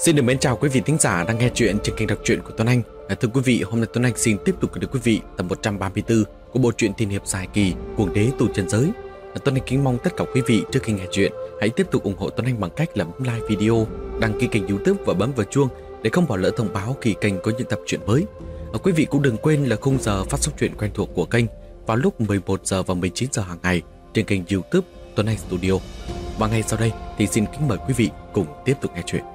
Xin được mến chào quý vị thính giả đang nghe chuyện trên kênh đọc truyện của Tuấn Anh. Thưa quý vị, hôm nay Tuấn Anh xin tiếp tục gửi đến quý vị tập 134 của bộ truyện tiên hiệp dài kỳ Cuồng đế tu chân giới. Tuấn Anh kính mong tất cả quý vị trước khi nghe chuyện hãy tiếp tục ủng hộ Tuấn Anh bằng cách là bấm like video, đăng ký kênh YouTube và bấm vào chuông để không bỏ lỡ thông báo khi kênh có những tập truyện mới. Quý vị cũng đừng quên là khung giờ phát sóng truyện quen thuộc của kênh vào lúc 11 giờ và 19 giờ hàng ngày trên kênh YouTube Tuấn Anh Studio. Và ngay sau đây thì xin kính mời quý vị cùng tiếp tục nghe chuyện.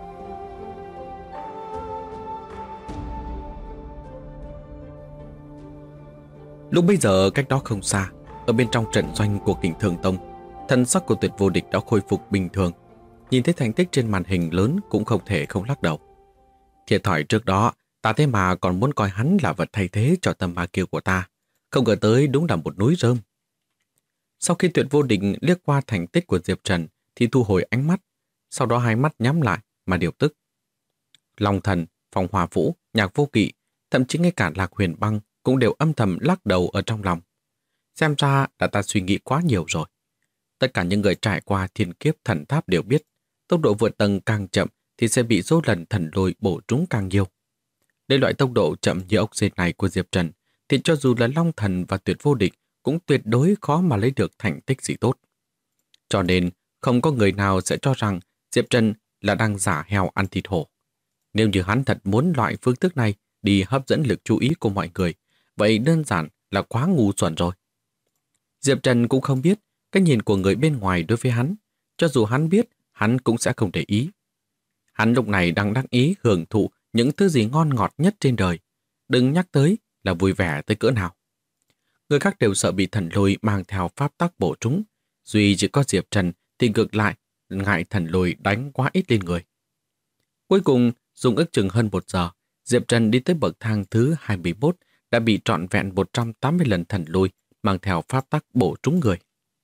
Lúc bây giờ cách đó không xa, ở bên trong trận doanh của Kình Thường Tông, thân sắc của Tuyệt Vô Địch đã khôi phục bình thường. Nhìn thấy thành tích trên màn hình lớn cũng không thể không lắc đầu. Thiệt thòi trước đó, ta thế mà còn muốn coi hắn là vật thay thế cho tâm ma kiêu của ta. Không ngờ tới đúng là một núi rơm. Sau khi Tuyệt Vô Địch liếc qua thành tích của Diệp Trần thì thu hồi ánh mắt, sau đó hai mắt nhắm lại mà điều tức. Long Thần, Phong Hòa Vũ, Nhạc Vô Kỵ, thậm chí ngay cả Lạc Huyền Băng cũng đều âm thầm lắc đầu ở trong lòng. Xem ra đã ta suy nghĩ quá nhiều rồi. Tất cả những người trải qua thiên kiếp thần tháp đều biết, tốc độ vượt tầng càng chậm thì sẽ bị số lần thần lôi bổ trúng càng nhiều. Để loại tốc độ chậm như ốc sên này của Diệp Trần thì cho dù là Long Thần và Tuyệt Vô Địch cũng tuyệt đối khó mà lấy được thành tích gì tốt. Cho nên không có người nào sẽ cho rằng Diệp Trần là đang giả heo ăn thịt hổ. Nếu như hắn thật muốn loại phương thức này đi hấp dẫn lực chú ý của mọi người, vậy đơn giản là quá ngu xuẩn rồi. Diệp Trần cũng không biết cái nhìn của người bên ngoài đối với hắn. Cho dù hắn biết, hắn cũng sẽ không để ý. Hắn lúc này đang đắc ý hưởng thụ những thứ gì ngon ngọt nhất trên đời. Đừng nhắc tới là vui vẻ tới cỡ nào. Người khác đều sợ bị thần lôi mang theo pháp tắc bổ trúng. Duy chỉ có Diệp Trần thì ngược lại, ngại thần lôi đánh quá ít lên người. Cuối cùng, dùng ước chừng hơn 1 giờ, Diệp Trần đi tới bậc thang thứ 21 đã bị trọn vẹn 180 lần thần lôi mang theo pháp tắc bổ trúng người.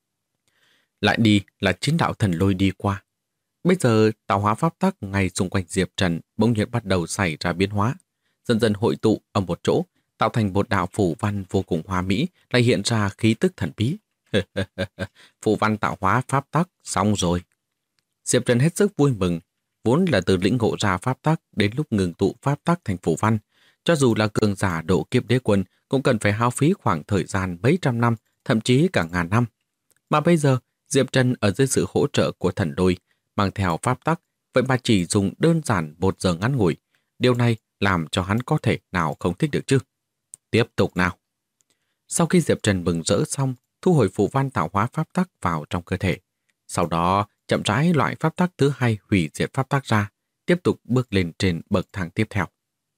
Lại đi là 9 đạo thần lôi đi qua. Bây giờ tạo hóa pháp tắc ngay xung quanh Diệp Trần bỗng nhiên bắt đầu xảy ra biến hóa, dần dần hội tụ ở một chỗ, tạo thành một đạo phù văn vô cùng hoa mỹ, lại hiện ra khí tức thần bí. Phù văn tạo hóa pháp tắc xong rồi. Diệp Trần hết sức vui mừng, vốn là từ lĩnh ngộ ra pháp tắc đến lúc ngừng tụ pháp tắc thành phù văn. Cho dù là cường giả độ kiếp đế quân cũng cần phải hao phí khoảng thời gian mấy trăm năm, thậm chí cả ngàn năm. Mà bây giờ, Diệp Trần ở dưới sự hỗ trợ của thần lôi, mang theo pháp tắc, vậy mà chỉ dùng đơn giản 1 giờ ngắn ngủi. Điều này làm cho hắn có thể nào không thích được chứ? Tiếp tục nào. Sau khi Diệp Trần mừng rỡ xong, thu hồi phù văn tạo hóa pháp tắc vào trong cơ thể. Sau đó, chậm rãi loại pháp tắc thứ 2 hủy diệt pháp tắc ra, tiếp tục bước lên trên bậc thang tiếp theo.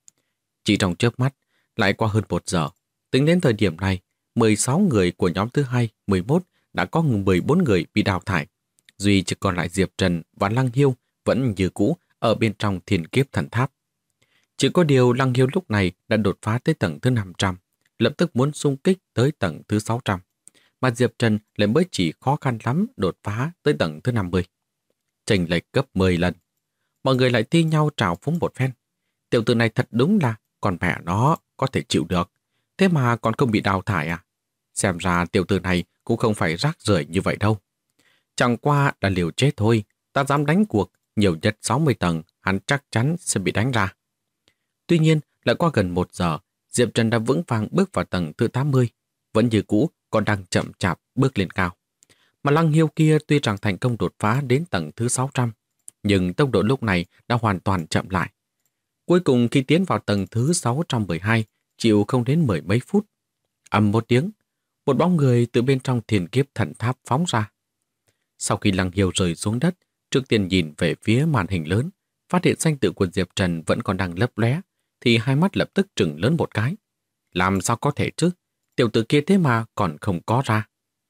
Chỉ trong chớp mắt, lại qua hơn 1 giờ. Tính đến thời điểm này, 16 người của nhóm thứ 2, 11 đã có 14 người bị đào thải. Duy chỉ còn lại Diệp Trần và Lăng Hiêu vẫn như cũ ở bên trong thiên kiếp thần tháp. Chỉ có điều Lăng Hiêu lúc này đã đột phá tới tầng thứ 500, lập tức muốn xung kích tới tầng thứ 600. Mà Diệp Trần lại mới chỉ khó khăn lắm đột phá tới tầng thứ 50. Chênh lệch gấp 10 lần. Mọi người lại thi nhau trào phúng một phen. Tiểu tử này thật đúng là con mẹ nó có thể chịu được. Thế mà còn không bị đào thải à? Xem ra tiểu tử này cũng không phải rác rưởi như vậy đâu. Chẳng qua là liều chết thôi. Ta dám đánh cuộc, nhiều nhất 60 tầng, hắn chắc chắn sẽ bị đánh ra. Tuy nhiên, lại qua gần 1 giờ, Diệp Trần đã vững vàng bước vào tầng thứ 80. Vẫn như cũ, còn đang chậm chạp bước lên cao. Mà Lăng Hiêu kia tuy rằng thành công đột phá đến tầng thứ 600, nhưng tốc độ lúc này đã hoàn toàn chậm lại. Cuối cùng khi tiến vào tầng thứ 612, chịu không đến 10 mấy phút. Ầm một tiếng, một bóng người từ bên trong thiên kiếp thần tháp phóng ra. Sau khi Lăng Hiêu rơi xuống đất, trước tiên nhìn về phía màn hình lớn, phát hiện danh tự của Diệp Trần vẫn còn đang lấp lóe, thì hai mắt lập tức trừng lớn một cái. Làm sao có thể chứ? Tiểu tử kia thế mà còn không có ra.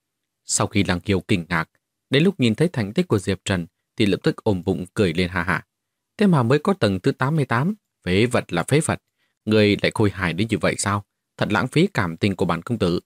Sau khi Lăng Hiêu kinh ngạc, đến lúc nhìn thấy thành tích của Diệp Trần thì lập tức ôm bụng cười lên ha hả. Thế mà mới có tầng thứ 88, phế vật là phế vật. Người lại khôi hài đến như vậy sao? Thật lãng phí cảm tình của bản công tử.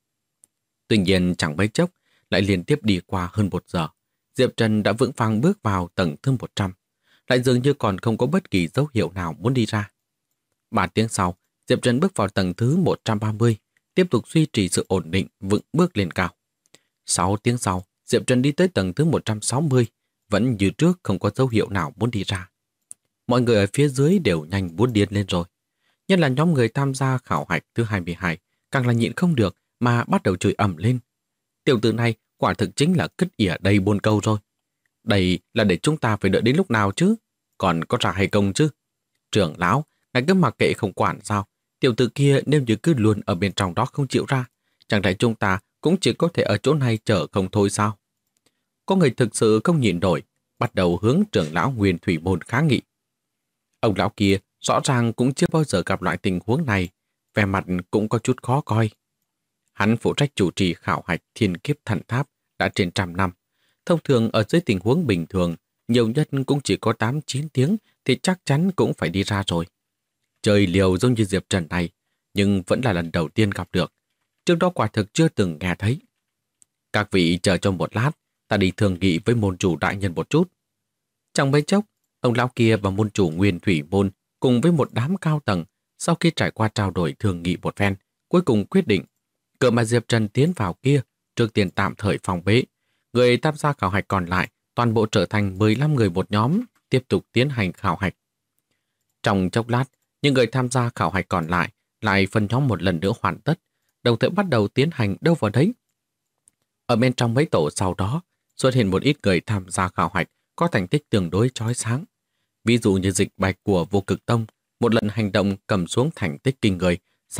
Tuy nhiên chẳng mấy chốc, lại liên tiếp đi qua hơn 1 giờ. Diệp Trần đã vững vàng bước vào tầng thứ 100. Lại dường như còn không có bất kỳ dấu hiệu nào muốn đi ra. 3 tiếng sau, Diệp Trần bước vào tầng thứ 130, tiếp tục duy trì sự ổn định, vững bước lên cao. 6 tiếng sau, Diệp Trần đi tới tầng thứ 160, vẫn như trước không có dấu hiệu nào muốn đi ra. mọi người ở phía dưới đều nhanh muốn điên lên rồi. Nhất là nhóm người tham gia khảo hạch thứ 22, càng là nhịn không được mà bắt đầu chửi ầm lên. Tiểu tử này quả thực chính là cứt ỉa đầy buôn câu rồi. Đây là để chúng ta phải đợi đến lúc nào chứ? Còn có trả hay không chứ? Trưởng lão, ngài cứ mặc kệ không quản sao? Tiểu tử kia nếu như cứ luôn ở bên trong đó không chịu ra, chẳng lẽ chúng ta cũng chỉ có thể ở chỗ này chờ không thôi sao? Có người thực sự không nhịn nổi, bắt đầu hướng trưởng lão Nguyên Thủy Môn kháng nghị. Ông lão kia rõ ràng cũng chưa bao giờ gặp loại tình huống này, vẻ mặt cũng có chút khó coi. Hắn phụ trách chủ trì khảo hạch thiên kiếp thần tháp đã trên 100 năm. Thông thường ở dưới tình huống bình thường, nhiều nhất cũng chỉ có 8-9 tiếng thì chắc chắn cũng phải đi ra rồi. Chơi liều giống như Diệp Trần này, nhưng vẫn là lần đầu tiên gặp được. Trước đó quả thực chưa từng nghe thấy. Các vị chờ trong một lát, ta đi thương nghị với môn chủ đại nhân một chút. Trong mấy chốc, ông lão kia và môn chủ Nguyên Thủy Môn cùng với một đám cao tầng sau khi trải qua trao đổi thương nghị một phen, cuối cùng quyết định cửa mà Diệp Trần tiến vào kia trước tiên tạm thời phòng bế. Người tham gia khảo hạch còn lại toàn bộ trở thành 15 người một nhóm tiếp tục tiến hành khảo hạch. Trong chốc lát, những người tham gia khảo hạch còn lại phân nhóm một lần nữa hoàn tất, đồng thời bắt đầu tiến hành đâu vào đấy. Ở bên trong mấy tổ sau đó xuất hiện một ít người tham gia khảo hạch có thành tích tương đối chói sáng. Ví dụ như Dịch Bạch của Vô Cực Tông, một lần hành động cầm xuống thành tích kinh người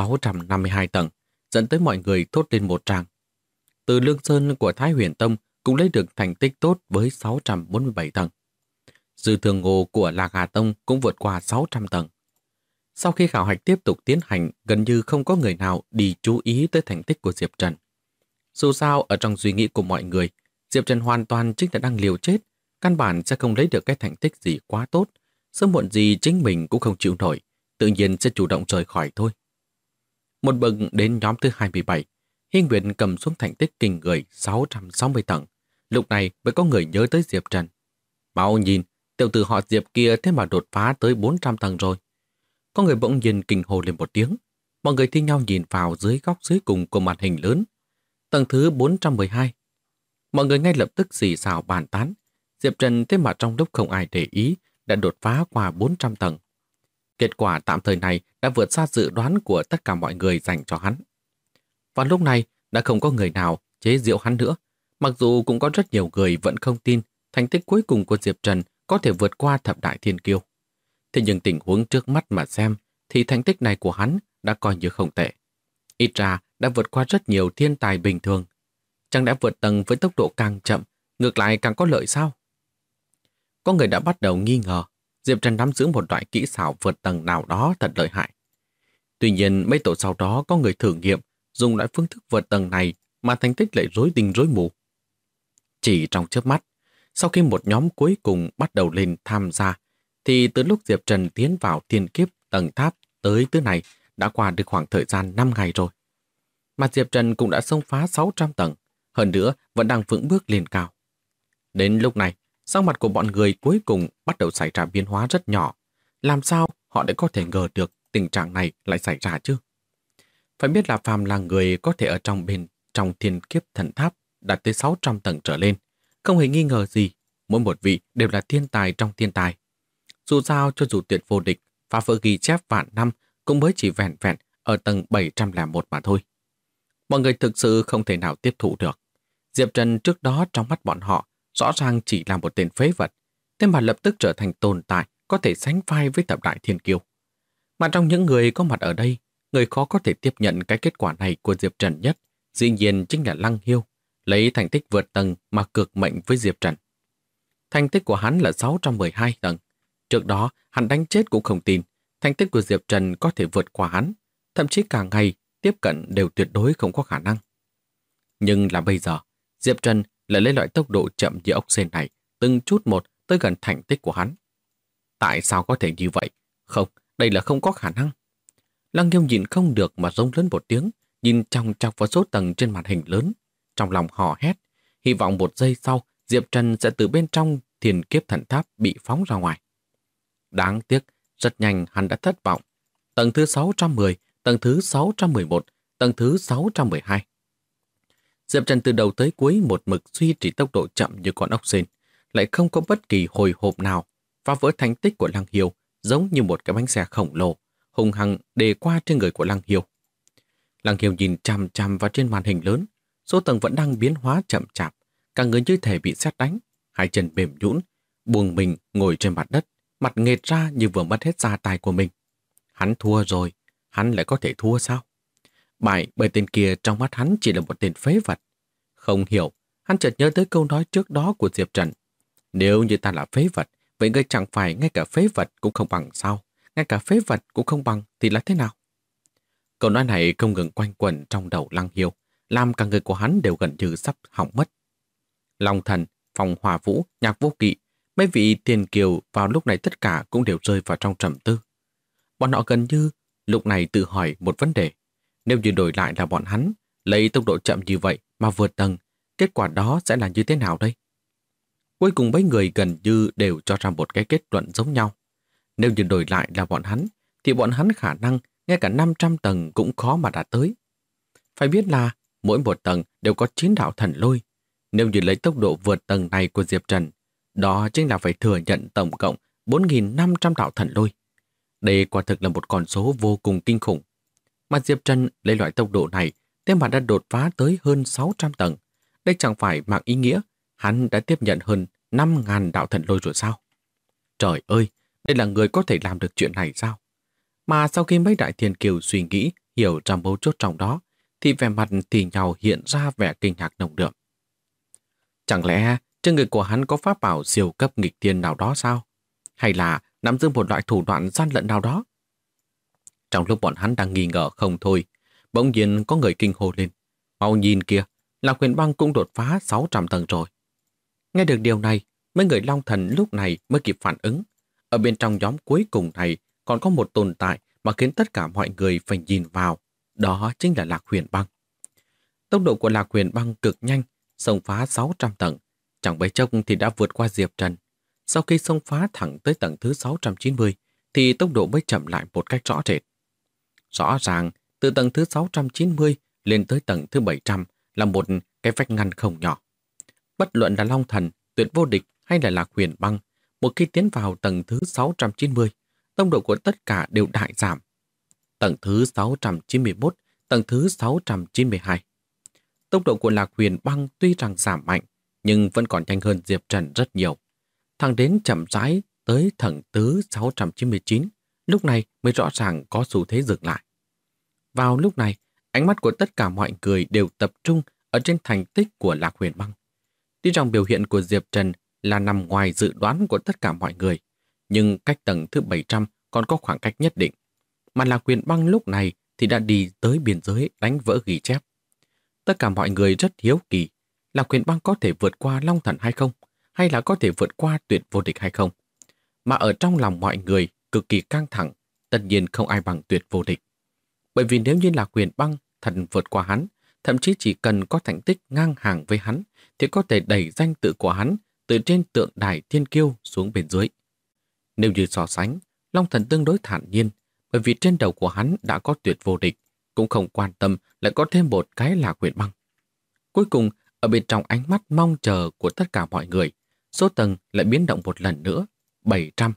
652 tầng, dẫn tới mọi người thốt lên một tràng. Từ Lương Sơn của Thái Huyền Tông cũng lấy được thành tích tốt với 647 tầng. Dư Thường Ngô của Lạc Hà Tông cũng vượt qua 600 tầng. Sau khi khảo hạch tiếp tục tiến hành, gần như không có người nào đi chú ý tới thành tích của Diệp Trần. Dù sao, ở trong suy nghĩ của mọi người, Diệp Trần hoàn toàn chính là đang liều chết, căn bản sẽ không lấy được cái thành tích gì quá tốt. Sớm muộn gì chính mình cũng không chịu nổi, tự nhiên sẽ chủ động rời khỏi thôi. Một bậc đến nhóm thứ 27, Hiên Nguyệt cầm xuống thành tích kinh người 660 tầng. Lúc này mới có người nhớ tới Diệp Trần. Mau nhìn, tiểu tử họ Diệp kia thế mà đột phá tới 400 tầng rồi. Có người bỗng nhiên kinh hồ lên một tiếng. Mọi người thi nhau nhìn vào dưới góc dưới cùng của màn hình lớn. Tầng thứ 412. Mọi người ngay lập tức xì xào bàn tán. Diệp Trần thế mà trong lúc không ai để ý đã đột phá qua 400 tầng. Kết quả tạm thời này đã vượt xa dự đoán của tất cả mọi người dành cho hắn. Và lúc này đã không có người nào chế giễu hắn nữa. Mặc dù cũng có rất nhiều người vẫn không tin thành tích cuối cùng của Diệp Trần có thể vượt qua thập đại thiên kiêu. Thế nhưng tình huống trước mắt mà xem thì thành tích này của hắn đã coi như không tệ. Ít ra đã vượt qua rất nhiều thiên tài bình thường. Chẳng lẽ vượt tầng với tốc độ càng chậm, ngược lại càng có lợi sao? Có người đã bắt đầu nghi ngờ Diệp Trần nắm giữ một loại kỹ xảo vượt tầng nào đó thật lợi hại. Tuy nhiên mấy tổ sau đó có người thử nghiệm dùng loại phương thức vượt tầng này mà thành tích lại rối tinh rối mù. Chỉ trong chớp mắt, sau khi một nhóm cuối cùng bắt đầu lên tham gia, thì từ lúc Diệp Trần tiến vào thiên kiếp tầng tháp tới thứ này đã qua được khoảng thời gian 5 ngày rồi. Mà Diệp Trần cũng đã xông phá 600 tầng, hơn nữa vẫn đang vững bước lên cao. Đến lúc này, sắc mặt của bọn người cuối cùng bắt đầu xảy ra biến hóa rất nhỏ. Làm sao họ lại có thể ngờ được tình trạng này lại xảy ra chứ? Phải biết là phàm là người có thể ở trong thiên kiếp thần tháp đạt tới 600 tầng trở lên, không hề nghi ngờ gì, mỗi một vị đều là thiên tài trong thiên tài. Dù sao cho dù tuyệt vô địch, phá vỡ ghi chép vạn năm cũng mới chỉ vẹn vẹn ở tầng 701 mà thôi. Mọi người thực sự không thể nào tiếp thụ được. Diệp Trần trước đó trong mắt bọn họ rõ ràng chỉ là một tên phế vật, thế mà lập tức trở thành tồn tại có thể sánh vai với thập đại thiên kiêu. Mà trong những người có mặt ở đây, người khó có thể tiếp nhận cái kết quả này của Diệp Trần nhất, dĩ nhiên chính là Lăng Hiêu, lấy thành tích vượt tầng mà cược mệnh với Diệp Trần. Thành tích của hắn là 612 tầng. Trước đó, hắn đánh chết cũng không tin thành tích của Diệp Trần có thể vượt qua hắn, thậm chí cả ngày tiếp cận đều tuyệt đối không có khả năng. Nhưng là bây giờ, Diệp Trần lại lấy loại tốc độ chậm như ốc sên này, từng chút một tới gần thành tích của hắn. Tại sao có thể như vậy? Không, đây là không có khả năng. Lăng Nghiêu nhìn không được mà rống lớn một tiếng, nhìn chòng chọc vào số tầng trên màn hình lớn. Trong lòng hò hét, hy vọng một giây sau Diệp Trần sẽ từ bên trong thiên kiếp thần tháp bị phóng ra ngoài. Đáng tiếc, rất nhanh hắn đã thất vọng. Tầng thứ 610, tầng thứ 611, tầng thứ 612. Diệp Trần từ đầu tới cuối một mực duy trì tốc độ chậm như con ốc sên, lại không có bất kỳ hồi hộp nào. phá vỡ thành tích của Lăng Hiêu giống như một cái bánh xe khổng lồ, hùng hăng đề qua trên người của Lăng Hiêu. Lăng Hiêu nhìn chằm chằm vào trên màn hình lớn, số tầng vẫn đang biến hóa chậm chạp, cả người như thể bị sét đánh, hai chân mềm nhũn, buông mình ngồi trên mặt đất, mặt nghệt ra như vừa mất hết da tài của mình. Hắn thua rồi, hắn lại có thể thua sao? Bại bởi tên kia trong mắt hắn chỉ là một tên phế vật. Không hiểu, hắn chợt nhớ tới câu nói trước đó của Diệp Trần. Nếu như ta là phế vật, vậy ngươi chẳng phải ngay cả phế vật cũng không bằng sao? Ngay cả phế vật cũng không bằng thì là thế nào? Câu nói này không ngừng quanh quẩn trong đầu Lăng Hiêu, làm cả người của hắn đều gần như sắp hỏng mất. Long Thần, Phong Hỏa Vũ, Nhạc Vô Kỵ, mấy vị tiền kiều vào lúc này tất cả cũng đều rơi vào trong trầm tư. Bọn họ gần như lúc này tự hỏi một vấn đề. Nếu như đổi lại là bọn hắn, lấy tốc độ chậm như vậy mà vượt tầng, kết quả đó sẽ là như thế nào đây? Cuối cùng mấy người gần như đều cho ra một cái kết luận giống nhau. Nếu như đổi lại là bọn hắn, thì bọn hắn khả năng ngay cả 500 tầng cũng khó mà đạt tới. Phải biết là mỗi một tầng đều có 9 đạo thần lôi. Nếu như lấy tốc độ vượt tầng này của Diệp Trần, đó chính là phải thừa nhận tổng cộng 4.500 đạo thần lôi. Đây quả thực là một con số vô cùng kinh khủng. Mà Diệp Trần lấy loại tốc độ này, thế mà đã đột phá tới hơn 600 tầng. Đây chẳng phải mang ý nghĩa hắn đã tiếp nhận hơn 5.000 đạo thần lôi rồi sao? Trời ơi, đây là người có thể làm được chuyện này sao? Mà sau khi mấy đại thiên kiều suy nghĩ, hiểu ra mấu chốt trong đó, thì vẻ mặt thì nhau hiện ra vẻ kinh ngạc nồng đượm. Chẳng lẽ trên người của hắn có pháp bảo siêu cấp nghịch thiên nào đó sao? Hay là nắm giữ một loại thủ đoạn gian lận nào đó? Trong lúc bọn hắn đang nghi ngờ không thôi, bỗng nhiên có người kinh hô lên. Mau nhìn kìa, Lạc Huyền Băng cũng đột phá 600 tầng rồi. Nghe được điều này, mấy người Long Thần lúc này mới kịp phản ứng. Ở bên trong nhóm cuối cùng này còn có một tồn tại mà khiến tất cả mọi người phải nhìn vào. Đó chính là Lạc Huyền Băng. Tốc độ của Lạc Huyền Băng cực nhanh, xông phá 600 tầng. Chẳng mấy chốc thì đã vượt qua Diệp Trần. Sau khi xông phá thẳng tới tầng thứ 690, thì tốc độ mới chậm lại một cách rõ rệt. Rõ ràng, từ tầng thứ 690 lên tới tầng thứ 700 là một cái vách ngăn không nhỏ. Bất luận là Long Thần, Tuyệt Vô Địch hay là Lạc Huyền Băng, một khi tiến vào tầng thứ 690, tốc độ của tất cả đều đại giảm. Tầng thứ 691, tầng thứ 692. Tốc độ của Lạc Huyền Băng tuy rằng giảm mạnh, nhưng vẫn còn nhanh hơn Diệp Trần rất nhiều. Thẳng đến chậm rãi tới tầng thứ 699, lúc này mới rõ ràng có xu thế dừng lại. Vào lúc này, ánh mắt của tất cả mọi người đều tập trung ở trên thành tích của Lạc Huyền Băng. Tuy rằng biểu hiện của Diệp Trần là nằm ngoài dự đoán của tất cả mọi người, nhưng cách tầng thứ 700 còn có khoảng cách nhất định. Mà Lạc Huyền Băng lúc này thì đã đi tới biên giới đánh vỡ ghi chép. Tất cả mọi người rất hiếu kỳ, Lạc Huyền Băng có thể vượt qua Long Thần hay không? Hay là có thể vượt qua Tuyệt Vô Địch hay không? Mà ở trong lòng mọi người cực kỳ căng thẳng, tất nhiên không ai bằng Tuyệt Vô Địch. Bởi vì nếu như Lạc Huyền Băng thật vượt qua hắn, thậm chí chỉ cần có thành tích ngang hàng với hắn, thì có thể đẩy danh tự của hắn từ trên tượng đài thiên kiêu xuống bên dưới. Nếu như so sánh, Long Thần tương đối thản nhiên, bởi vì trên đầu của hắn đã có Tuyệt Vô Địch, cũng không quan tâm lại có thêm một cái Lạc Huyền Băng. Cuối cùng, ở bên trong ánh mắt mong chờ của tất cả mọi người, số tầng lại biến động một lần nữa, 700.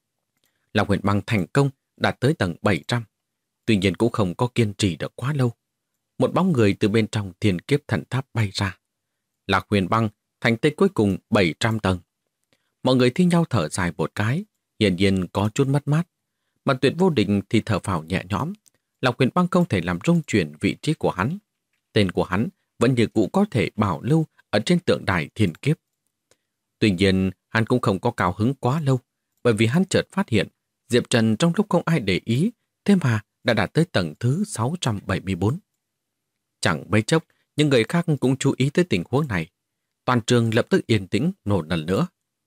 Lạc Huyền Băng thành công đạt tới tầng 700. Tuy nhiên cũng không có kiên trì được quá lâu. Một bóng người từ bên trong Thiên Kiếp Thần Tháp bay ra. Lạc Huyền Băng thành tích cuối cùng 700 tầng. Mọi người thi nhau thở dài một cái, hiển nhiên có chút mất mát. Mà Tuyệt Vô Địch thì thở phào nhẹ nhõm. Lạc Huyền Băng không thể làm rung chuyển vị trí của hắn. Tên của hắn vẫn như cũ có thể bảo lưu ở trên tượng đài Thiên Kiếp. Tuy nhiên, hắn cũng không có cao hứng quá lâu, bởi vì hắn chợt phát hiện Diệp Trần trong lúc không ai để ý, thế mà đã đạt tới tầng thứ 674. Chẳng mấy chốc, những người khác cũng chú ý tới tình huống này. Toàn trường lập tức yên tĩnh nổ lần nữa.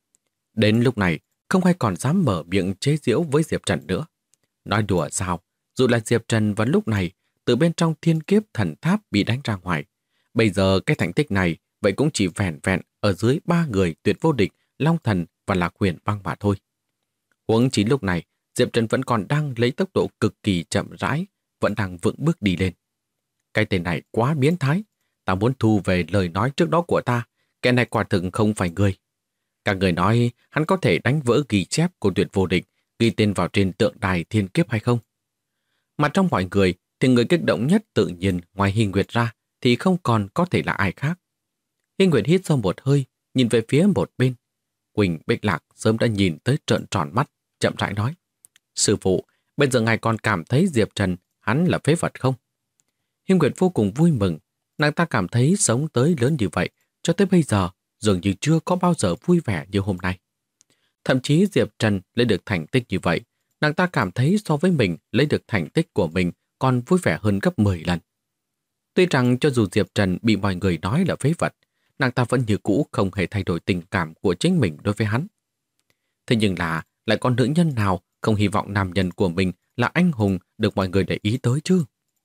Đến lúc này, không ai còn dám mở miệng chế giễu với Diệp Trần nữa. Nói đùa sao, dù là Diệp Trần vào lúc này, từ bên trong Thiên Kiếp Thần Tháp bị đánh ra ngoài. Bây giờ cái thành tích này, vậy cũng chỉ vẹn vẹn ở dưới 3 người Tuyệt Vô Địch, Long Thần và Lạc Huyền Băng mà thôi. Huống chỉ lúc này, Diệp Trần vẫn còn đang lấy tốc độ cực kỳ chậm rãi, vẫn đang vững bước đi lên. Cái tên này quá biến thái, ta muốn thu về lời nói trước đó của ta, kẻ này quả thực không phải người. Các người nói hắn có thể đánh vỡ ghi chép của tuyệt vô địch, ghi tên vào trên tượng đài thiên kiếp hay không? Mà trong mọi người thì người kích động nhất tự nhiên ngoài Hi Nguyệt ra thì không còn có thể là ai khác. Hi Nguyệt hít sâu một hơi, nhìn về phía một bên. Quỳnh Bích Lạc sớm đã nhìn tới trợn tròn mắt, chậm rãi nói: Sư phụ, bây giờ ngài còn cảm thấy Diệp Trần hắn là phế vật không? Hi Nguyệt vô cùng vui mừng, nàng ta cảm thấy sống tới lớn như vậy cho tới bây giờ dường như chưa có bao giờ vui vẻ như hôm nay. Thậm chí Diệp Trần lấy được thành tích như vậy, nàng ta cảm thấy so với mình lấy được thành tích của mình còn vui vẻ hơn gấp 10 lần. Tuy rằng cho dù Diệp Trần bị mọi người nói là phế vật, nàng ta vẫn như cũ không hề thay đổi tình cảm của chính mình đối với hắn. Thế nhưng là lại có nữ nhân nào không hy vọng nam nhân của mình là anh hùng được mọi người để ý tới chứ?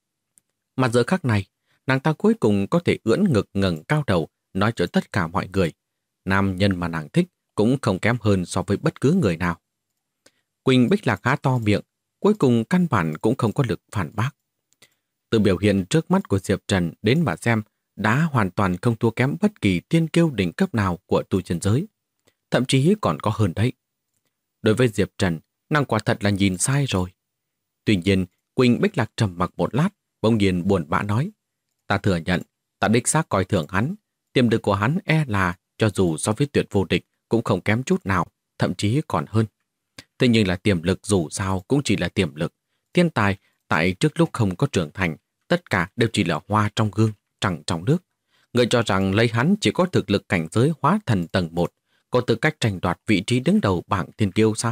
Mà giờ khắc này, nàng ta cuối cùng có thể ưỡn ngực ngẩng cao đầu nói cho tất cả mọi người. Nam nhân mà nàng thích cũng không kém hơn so với bất cứ người nào. Quỳnh Bích Lạc há to miệng, cuối cùng căn bản cũng không có lực phản bác. Từ biểu hiện trước mắt của Diệp Trần đến mà xem, đã hoàn toàn không thua kém bất kỳ tiên kiêu đỉnh cấp nào của tu chân giới. Thậm chí còn có hơn đấy. Đối với Diệp Trần, nàng quả thật là nhìn sai rồi. Tuy nhiên, Quỳnh Bích Lạc trầm mặc một lát, bỗng nhiên buồn bã nói: Ta thừa nhận, ta đích xác coi thường hắn. Tiềm lực của hắn là cho dù so với tuyệt vô địch cũng không kém chút nào, thậm chí còn hơn. Thế nhưng là tiềm lực dù sao cũng chỉ là tiềm lực. Thiên tài tại trước lúc không có trưởng thành, tất cả đều chỉ là hoa trong gương, trăng trong nước. Người cho rằng lấy hắn chỉ có thực lực cảnh giới hóa thần tầng 1, có tư cách tranh đoạt vị trí đứng đầu bảng thiên kiêu sao?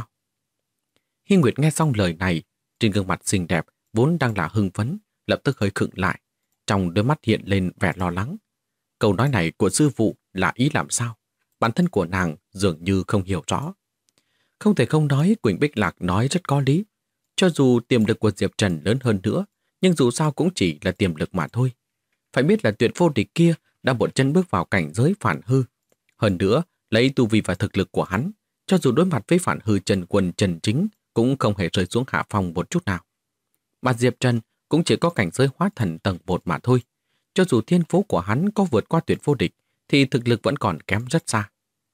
Hi Nguyệt nghe xong lời này, trên gương mặt xinh đẹp vốn đang là hưng phấn, lập tức hơi khựng lại, trong đôi mắt hiện lên vẻ lo lắng. Câu nói này của sư phụ là ý làm sao? Bản thân của nàng dường như không hiểu rõ. Không thể không nói Quỳnh Bích Lạc nói rất có lý. Cho dù tiềm lực của Diệp Trần lớn hơn nữa, nhưng dù sao cũng chỉ là tiềm lực mà thôi. Phải biết là tuyệt vô địch kia đã một chân bước vào cảnh giới phản hư. Hơn nữa, lấy tu vi và thực lực của hắn, cho dù đối mặt với phản hư Trần Quân Trần Chính cũng không hề rơi xuống hạ phong một chút nào. Mà Diệp Trần cũng chỉ có cảnh giới hóa thần tầng 1 mà thôi. Cho dù thiên phú của hắn có vượt qua tuyệt vô địch, thì thực lực vẫn còn kém rất xa.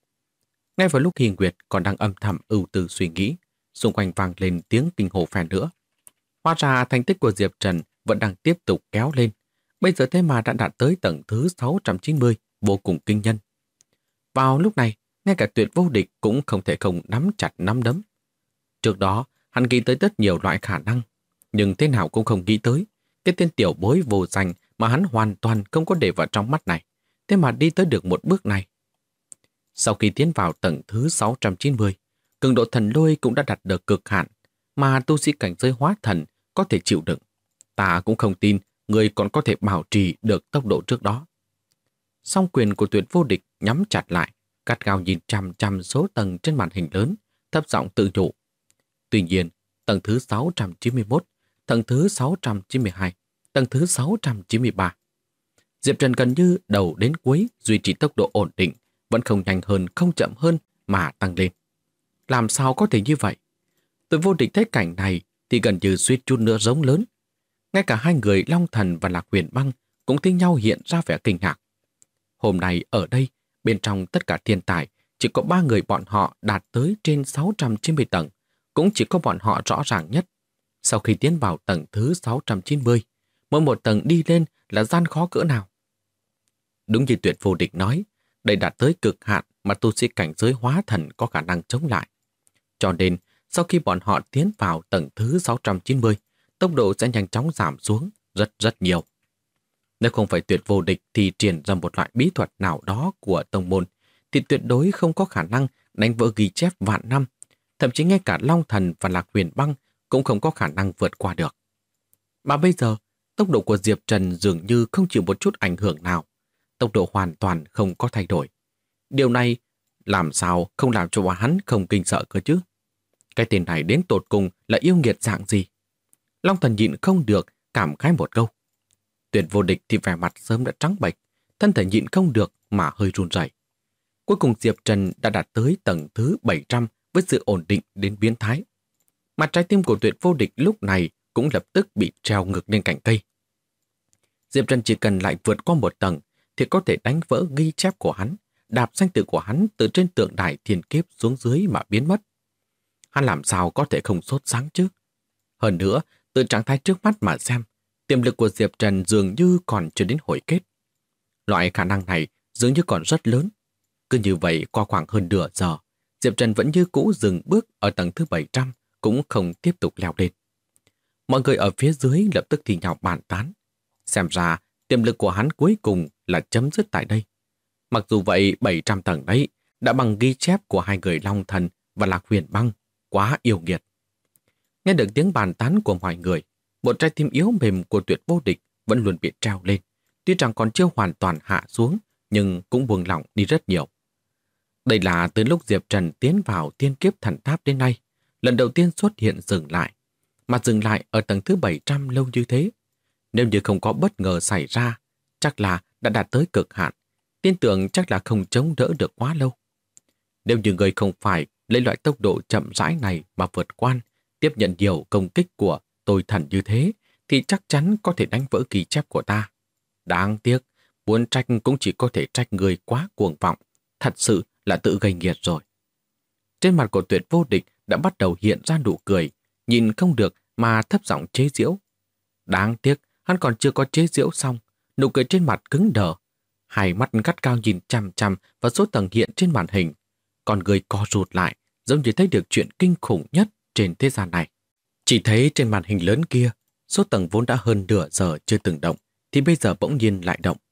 Ngay vào lúc Hi Nguyệt còn đang âm thầm ưu tư suy nghĩ, xung quanh vang lên tiếng kinh hô phen nữa. Hóa ra thành tích của Diệp Trần vẫn đang tiếp tục kéo lên. Bây giờ thế mà đã đạt tới tầng thứ 690, vô cùng kinh nhân. Vào lúc này, ngay cả tuyệt vô địch cũng không thể không nắm chặt nắm đấm. Trước đó, hắn nghĩ tới rất nhiều loại khả năng, nhưng thế nào cũng không nghĩ tới cái tên tiểu bối vô danh mà hắn hoàn toàn không có để vào trong mắt này, thế mà đi tới được một bước này. Sau khi tiến vào tầng thứ 690, cường độ thần lôi cũng đã đạt được cực hạn, mà tu sĩ cảnh giới hóa thần có thể chịu đựng. Ta cũng không tin người còn có thể bảo trì được tốc độ trước đó. Song quyền của tuyệt vô địch nhắm chặt lại, gắt gao nhìn chằm chằm số tầng trên màn hình lớn, thấp giọng tự nhủ. Tuy nhiên, tầng thứ 691, tầng thứ 692, tầng thứ 693. Diệp Trần gần như đầu đến cuối duy trì tốc độ ổn định, vẫn không nhanh hơn, không chậm hơn mà tăng lên. Làm sao có thể như vậy? Tuyệt vô địch thấy cảnh này thì gần như suýt chút nữa rống lớn. Ngay cả hai người Long Thần và Lạc Huyền Băng cũng thấy nhau hiện ra vẻ kinh ngạc. Hôm nay ở đây, bên trong tất cả thiên tài, chỉ có 3 người bọn họ đạt tới trên 690 tầng, cũng chỉ có bọn họ rõ ràng nhất. Sau khi tiến vào tầng thứ 690, mỗi một tầng đi lên là gian khó cỡ nào. Đúng như tuyệt vô địch nói, đây đạt tới cực hạn mà tu sĩ cảnh giới hóa thần có khả năng chống lại. Cho nên, sau khi bọn họ tiến vào tầng thứ 690, tốc độ sẽ nhanh chóng giảm xuống rất nhiều. Nếu không phải tuyệt vô địch thì triển ra một loại bí thuật nào đó của tông môn, thì tuyệt đối không có khả năng đánh vỡ ghi chép vạn năm. Thậm chí ngay cả Long Thần và Lạc Huyền Băng cũng không có khả năng vượt qua được. Mà bây giờ, tốc độ của Diệp Trần dường như không chịu một chút ảnh hưởng nào. Tốc độ hoàn toàn không có thay đổi. Điều này làm sao không làm cho hắn không kinh sợ cơ chứ? Cái tên này đến tột cùng là yêu nghiệt dạng gì? Long Thần nhịn không được, cảm khái một câu. Tuyệt vô địch thì vẻ mặt sớm đã trắng bệch, thân thể nhịn không được mà hơi run rẩy. Cuối cùng Diệp Trần đã đạt tới tầng thứ 700 với sự ổn định đến biến thái. Mà trái tim của tuyệt vô địch lúc này cũng lập tức bị treo ngược lên cành cây. Diệp Trần chỉ cần lại vượt qua một tầng thì có thể đánh vỡ ghi chép của hắn, đạp danh tự của hắn từ trên tượng đài thiên kiếp xuống dưới mà biến mất. Hắn làm sao có thể không sốt sáng chứ? Hơn nữa, từ trạng thái trước mắt mà xem, tiềm lực của Diệp Trần dường như còn chưa đến hồi kết. Loại khả năng này dường như còn rất lớn. Cứ như vậy qua khoảng hơn nửa giờ, Diệp Trần vẫn như cũ dừng bước ở tầng thứ 700, cũng không tiếp tục leo lên. Mọi người ở phía dưới lập tức thì nhào bàn tán. Xem ra tiềm lực của hắn cuối cùng là chấm dứt tại đây. Mặc dù vậy 700 tầng đấy đã bằng ghi chép của hai người Long Thần và Lạc Huyền Băng, quá yêu nghiệt. Nghe được tiếng bàn tán của mọi người, một trái tim yếu mềm của Tuyệt Vô Địch vẫn luôn bị treo lên. Tuy rằng còn chưa hoàn toàn hạ xuống, nhưng cũng buông lỏng đi rất nhiều. Đây là từ lúc Diệp Trần tiến vào Thiên Kiếp Thần Tháp đến nay, lần đầu tiên xuất hiện dừng lại. Mà dừng lại ở tầng thứ 700 lâu như thế. Nếu như không có bất ngờ xảy ra, chắc là đã đạt tới cực hạn. Tin tưởng chắc là không chống đỡ được quá lâu. Nếu như người không phải lấy loại tốc độ chậm rãi này mà vượt qua, tiếp nhận nhiều công kích của tôi thần như thế, thì chắc chắn có thể đánh vỡ ghi chép của ta. Đáng tiếc, muốn trách cũng chỉ có thể trách người quá cuồng vọng. Thật sự là tự gây nghiệt rồi. Trên mặt của Tuyệt Vô Địch đã bắt đầu hiện ra nụ cười, nhìn không được mà thấp giọng chế giễu. Đáng tiếc, hắn còn chưa có chế giễu xong, nụ cười trên mặt cứng đờ. Hai mắt gắt cao nhìn chằm chằm vào số tầng hiện trên màn hình. Còn người co rụt lại, giống như thấy được chuyện kinh khủng nhất trên thế gian này. Chỉ thấy trên màn hình lớn kia, số tầng vốn đã hơn nửa giờ chưa từng động, thì bây giờ bỗng nhiên lại động.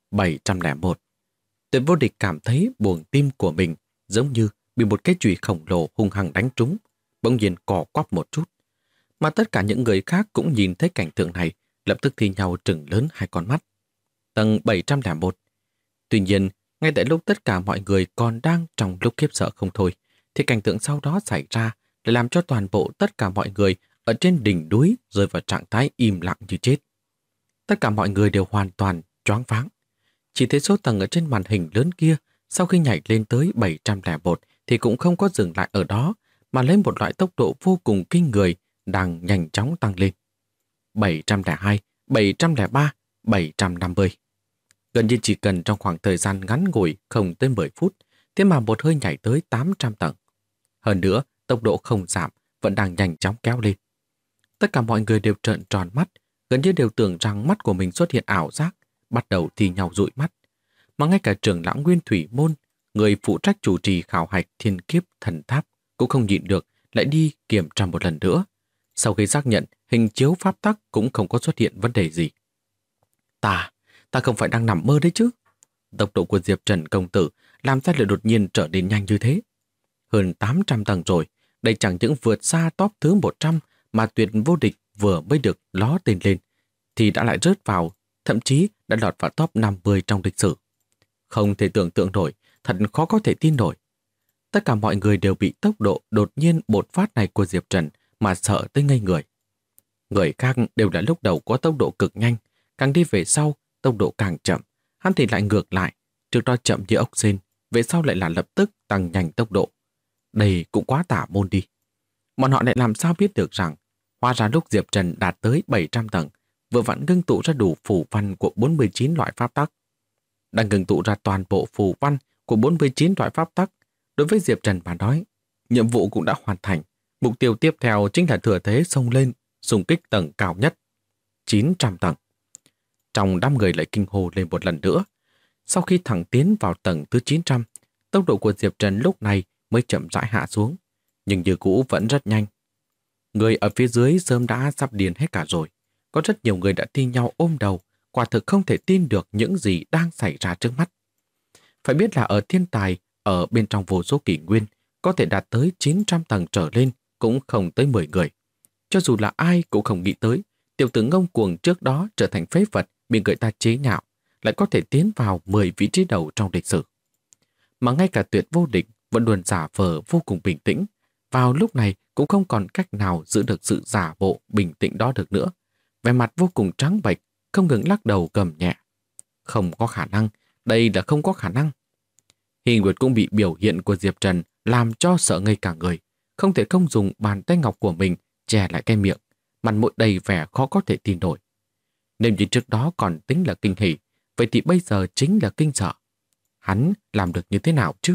701. Tuyệt Vô Địch cảm thấy buồng tim của mình giống như bị một cái chùy khổng lồ hung hăng đánh trúng, bỗng nhiên cò quắp một chút. Mà tất cả những người khác cũng nhìn thấy cảnh tượng này, lập tức thi nhau trừng lớn hai con mắt. Tầng 701. Tuy nhiên, ngay tại lúc tất cả mọi người còn đang trong lúc khiếp sợ không thôi, thì cảnh tượng sau đó xảy ra để làm cho toàn bộ tất cả mọi người ở trên đỉnh núi rơi vào trạng thái im lặng như chết. Tất cả mọi người đều hoàn toàn choáng váng. Chỉ thấy số tầng ở trên màn hình lớn kia sau khi nhảy lên tới 701 thì cũng không có dừng lại ở đó, mà lấy một loại tốc độ vô cùng kinh người đang nhanh chóng tăng lên. 702, 703, 750. Gần như chỉ cần trong khoảng thời gian ngắn ngủi không tới 10 phút, thế mà một hơi nhảy tới 800 tầng. Hơn nữa, tốc độ không giảm, vẫn đang nhanh chóng kéo lên. Tất cả mọi người đều trợn tròn mắt, gần như đều tưởng rằng mắt của mình xuất hiện ảo giác, bắt đầu thì nhau dụi mắt. Mà ngay cả trưởng lão Nguyên Thủy Môn, người phụ trách chủ trì khảo hạch Thiên Kiếp Thần Tháp, cũng không nhịn được, lại đi kiểm tra một lần nữa. Sau khi xác nhận hình chiếu pháp tắc cũng không có xuất hiện vấn đề gì. Ta không phải đang nằm mơ đấy chứ? Tốc độ của Diệp Trần công tử làm sao lại đột nhiên trở nên nhanh như thế? Hơn 800 tầng rồi, đây chẳng những vượt xa top thứ 100 mà Tuyệt Vô Địch vừa mới được ló tên lên, thì đã lại rớt vào, thậm chí đã lọt vào top 50 trong lịch sử. Không thể tưởng tượng nổi, thật khó có thể tin nổi. Tất cả mọi người đều bị tốc độ đột nhiên bột phát này của Diệp Trần mà sợ tới ngây người. Người khác đều là lúc đầu có tốc độ cực nhanh, càng đi về sau, tốc độ càng chậm. Hắn thì lại ngược lại, trước đó chậm như ốc sên, về sau lại là lập tức tăng nhanh tốc độ. Đây cũng quá tả môn đi. Bọn họ lại làm sao biết được rằng, hóa ra lúc Diệp Trần đạt tới 700 tầng, vừa vặn ngưng tụ ra đủ phù văn của 49 loại pháp tắc. Đang ngưng tụ ra toàn bộ phù văn của 49 loại pháp tắc. Đối với Diệp Trần mà nói, nhiệm vụ cũng đã hoàn thành. Mục tiêu tiếp theo chính là thừa thế xông lên, xung kích tầng cao nhất, 900 tầng. Trong đám người lại kinh hô lên một lần nữa. Sau khi thẳng tiến vào tầng thứ 900, tốc độ của Diệp Trần lúc này mới chậm rãi hạ xuống, nhưng như cũ vẫn rất nhanh. Người ở phía dưới sớm đã sắp điên hết cả rồi. Có rất nhiều người đã thi nhau ôm đầu, quả thực không thể tin được những gì đang xảy ra trước mắt. Phải biết là ở thiên tài, ở bên trong vô số kỷ nguyên, có thể đạt tới 900 tầng trở lên cũng không tới 10 người. Cho dù là ai cũng không nghĩ tới, tiểu tử ngông cuồng trước đó trở thành phế vật bị người ta chế nhạo, lại có thể tiến vào 10 vị trí đầu trong lịch sử. Mà ngay cả Tuyệt Vô Địch vẫn luôn giả vờ vô cùng bình tĩnh, vào lúc này cũng không còn cách nào giữ được sự giả bộ bình tĩnh đó được nữa. Vẻ mặt vô cùng trắng bệch, không ngừng lắc đầu gầm nhẹ. Không có khả năng, đây là không có khả năng. Hy Nguyệt cũng bị biểu hiện của Diệp Trần làm cho sợ ngây cả người, không thể không dùng bàn tay ngọc của mình che lại cái miệng, mặt mũi đầy vẻ khó có thể tin nổi. Nếu như trước đó còn tính là kinh hỉ, vậy thì bây giờ chính là kinh sợ. hắn làm được như thế nào chứ?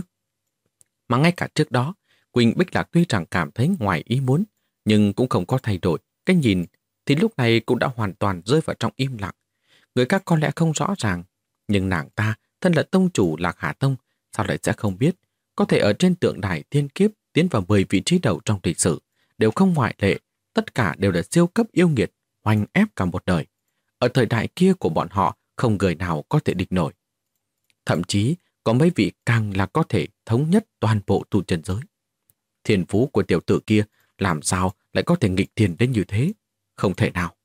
Mà ngay cả trước đó, Quỳnh Bích Lạc tuy rằng cảm thấy ngoài ý muốn, nhưng cũng không có thay đổi. Cái nhìn thì lúc này cũng đã hoàn toàn rơi vào trong im lặng. Người khác có lẽ không rõ ràng, nhưng nàng ta, thân là tông chủ Lạc Hà Tông, sao lại sẽ không biết? Có thể ở trên tượng đài thiên kiếp tiến vào 10 vị trí đầu trong lịch sử, đều không ngoại lệ, tất cả đều là siêu cấp yêu nghiệt, hoành ép cả một đời. Ở thời đại kia của bọn họ, không người nào có thể địch nổi. Thậm chí, có mấy vị càng là có thể thống nhất toàn bộ tu chân giới. Thiên phú của tiểu tử kia làm sao lại có thể nghịch thiên đến như thế? Không thể nào.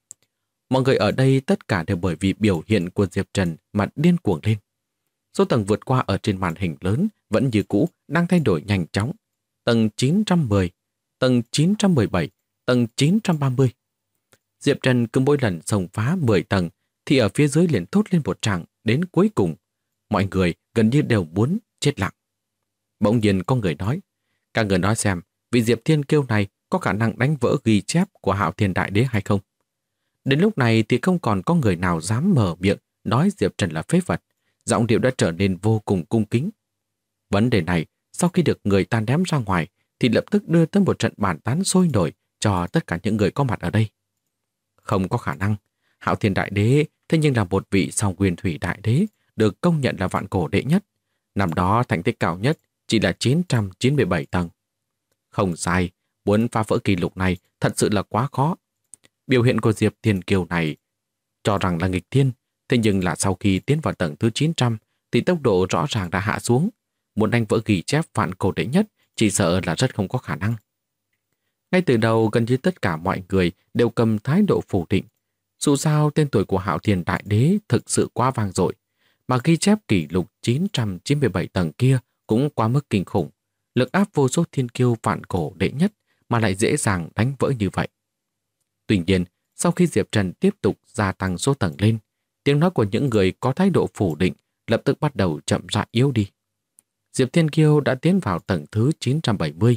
Mọi người ở đây tất cả đều bởi vì biểu hiện của Diệp Trần mà điên cuồng lên. Số tầng vượt qua ở trên màn hình lớn vẫn như cũ đang thay đổi nhanh chóng. Tầng 910, tầng 917, tầng 930. Diệp Trần cứ mỗi lần xông phá 10 tầng thì ở phía dưới liền thốt lên một tràng đến cuối cùng. Mọi người gần như đều muốn chết lặng. Bỗng nhiên có người nói, các người nói xem vị Diệp Thiên Kiêu này có khả năng đánh vỡ ghi chép của Hạo Thiên Đại Đế hay không? Đến lúc này thì không còn có người nào dám mở miệng nói Diệp Trần là phế vật. Giọng điệu đã trở nên vô cùng cung kính. Vấn đề này, sau khi được người ta ném ra ngoài, thì lập tức đưa tới một trận bàn tán sôi nổi cho tất cả những người có mặt ở đây. Không có khả năng. Hạo Thiên Đại Đế thế nhưng là một vị sau Nguyên Thủy Đại Đế, được công nhận là vạn cổ đệ nhất. Năm đó thành tích cao nhất chỉ là 997 tầng. Không sai, muốn phá vỡ kỷ lục này thật sự là quá khó. Biểu hiện của Diệp Thiên Kiều này cho rằng là nghịch thiên, thế nhưng là sau khi tiến vào tầng thứ 900 thì tốc độ rõ ràng đã hạ xuống. Muốn đánh vỡ ghi chép vạn cổ đệ nhất chỉ sợ là rất không có khả năng. Ngay từ đầu gần như tất cả mọi người đều cầm thái độ phủ định. Dù sao tên tuổi của Hạo Thiên Đại Đế thực sự quá vang dội, mà ghi chép kỷ lục 997 tầng kia cũng quá mức kinh khủng. Lực áp vô số thiên kiêu vạn cổ đệ nhất mà lại dễ dàng đánh vỡ như vậy. Tuy nhiên, sau khi Diệp Trần tiếp tục gia tăng số tầng lên, tiếng nói của những người có thái độ phủ định lập tức bắt đầu chậm rãi yếu đi. Diệp Thiên Kiêu đã tiến vào tầng thứ 970,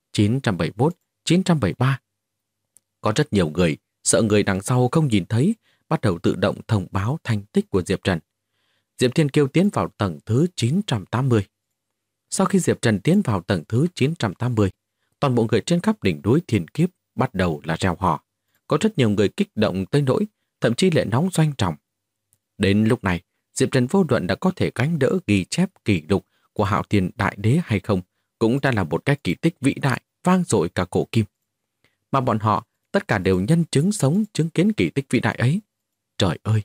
971, 973. Có rất nhiều người sợ người đằng sau không nhìn thấy, bắt đầu tự động thông báo thành tích của Diệp Trần. Diệp Thiên Kiêu tiến vào tầng thứ 980. Sau khi Diệp Trần tiến vào tầng thứ 980, toàn bộ người trên khắp đỉnh núi Thiên Kiếp bắt đầu là reo hò. Có rất nhiều người kích động tới nỗi, thậm chí lại nóng doanh trọng. Đến lúc này, Diệp Trần vô luận đã có thể gánh đỡ ghi chép kỷ lục của Hạo Thiên Đại Đế hay không, cũng đã là một cái kỳ tích vĩ đại, vang dội cả cổ kim. Mà bọn họ tất cả đều nhân chứng sống chứng kiến kỳ tích vĩ đại ấy. Trời ơi,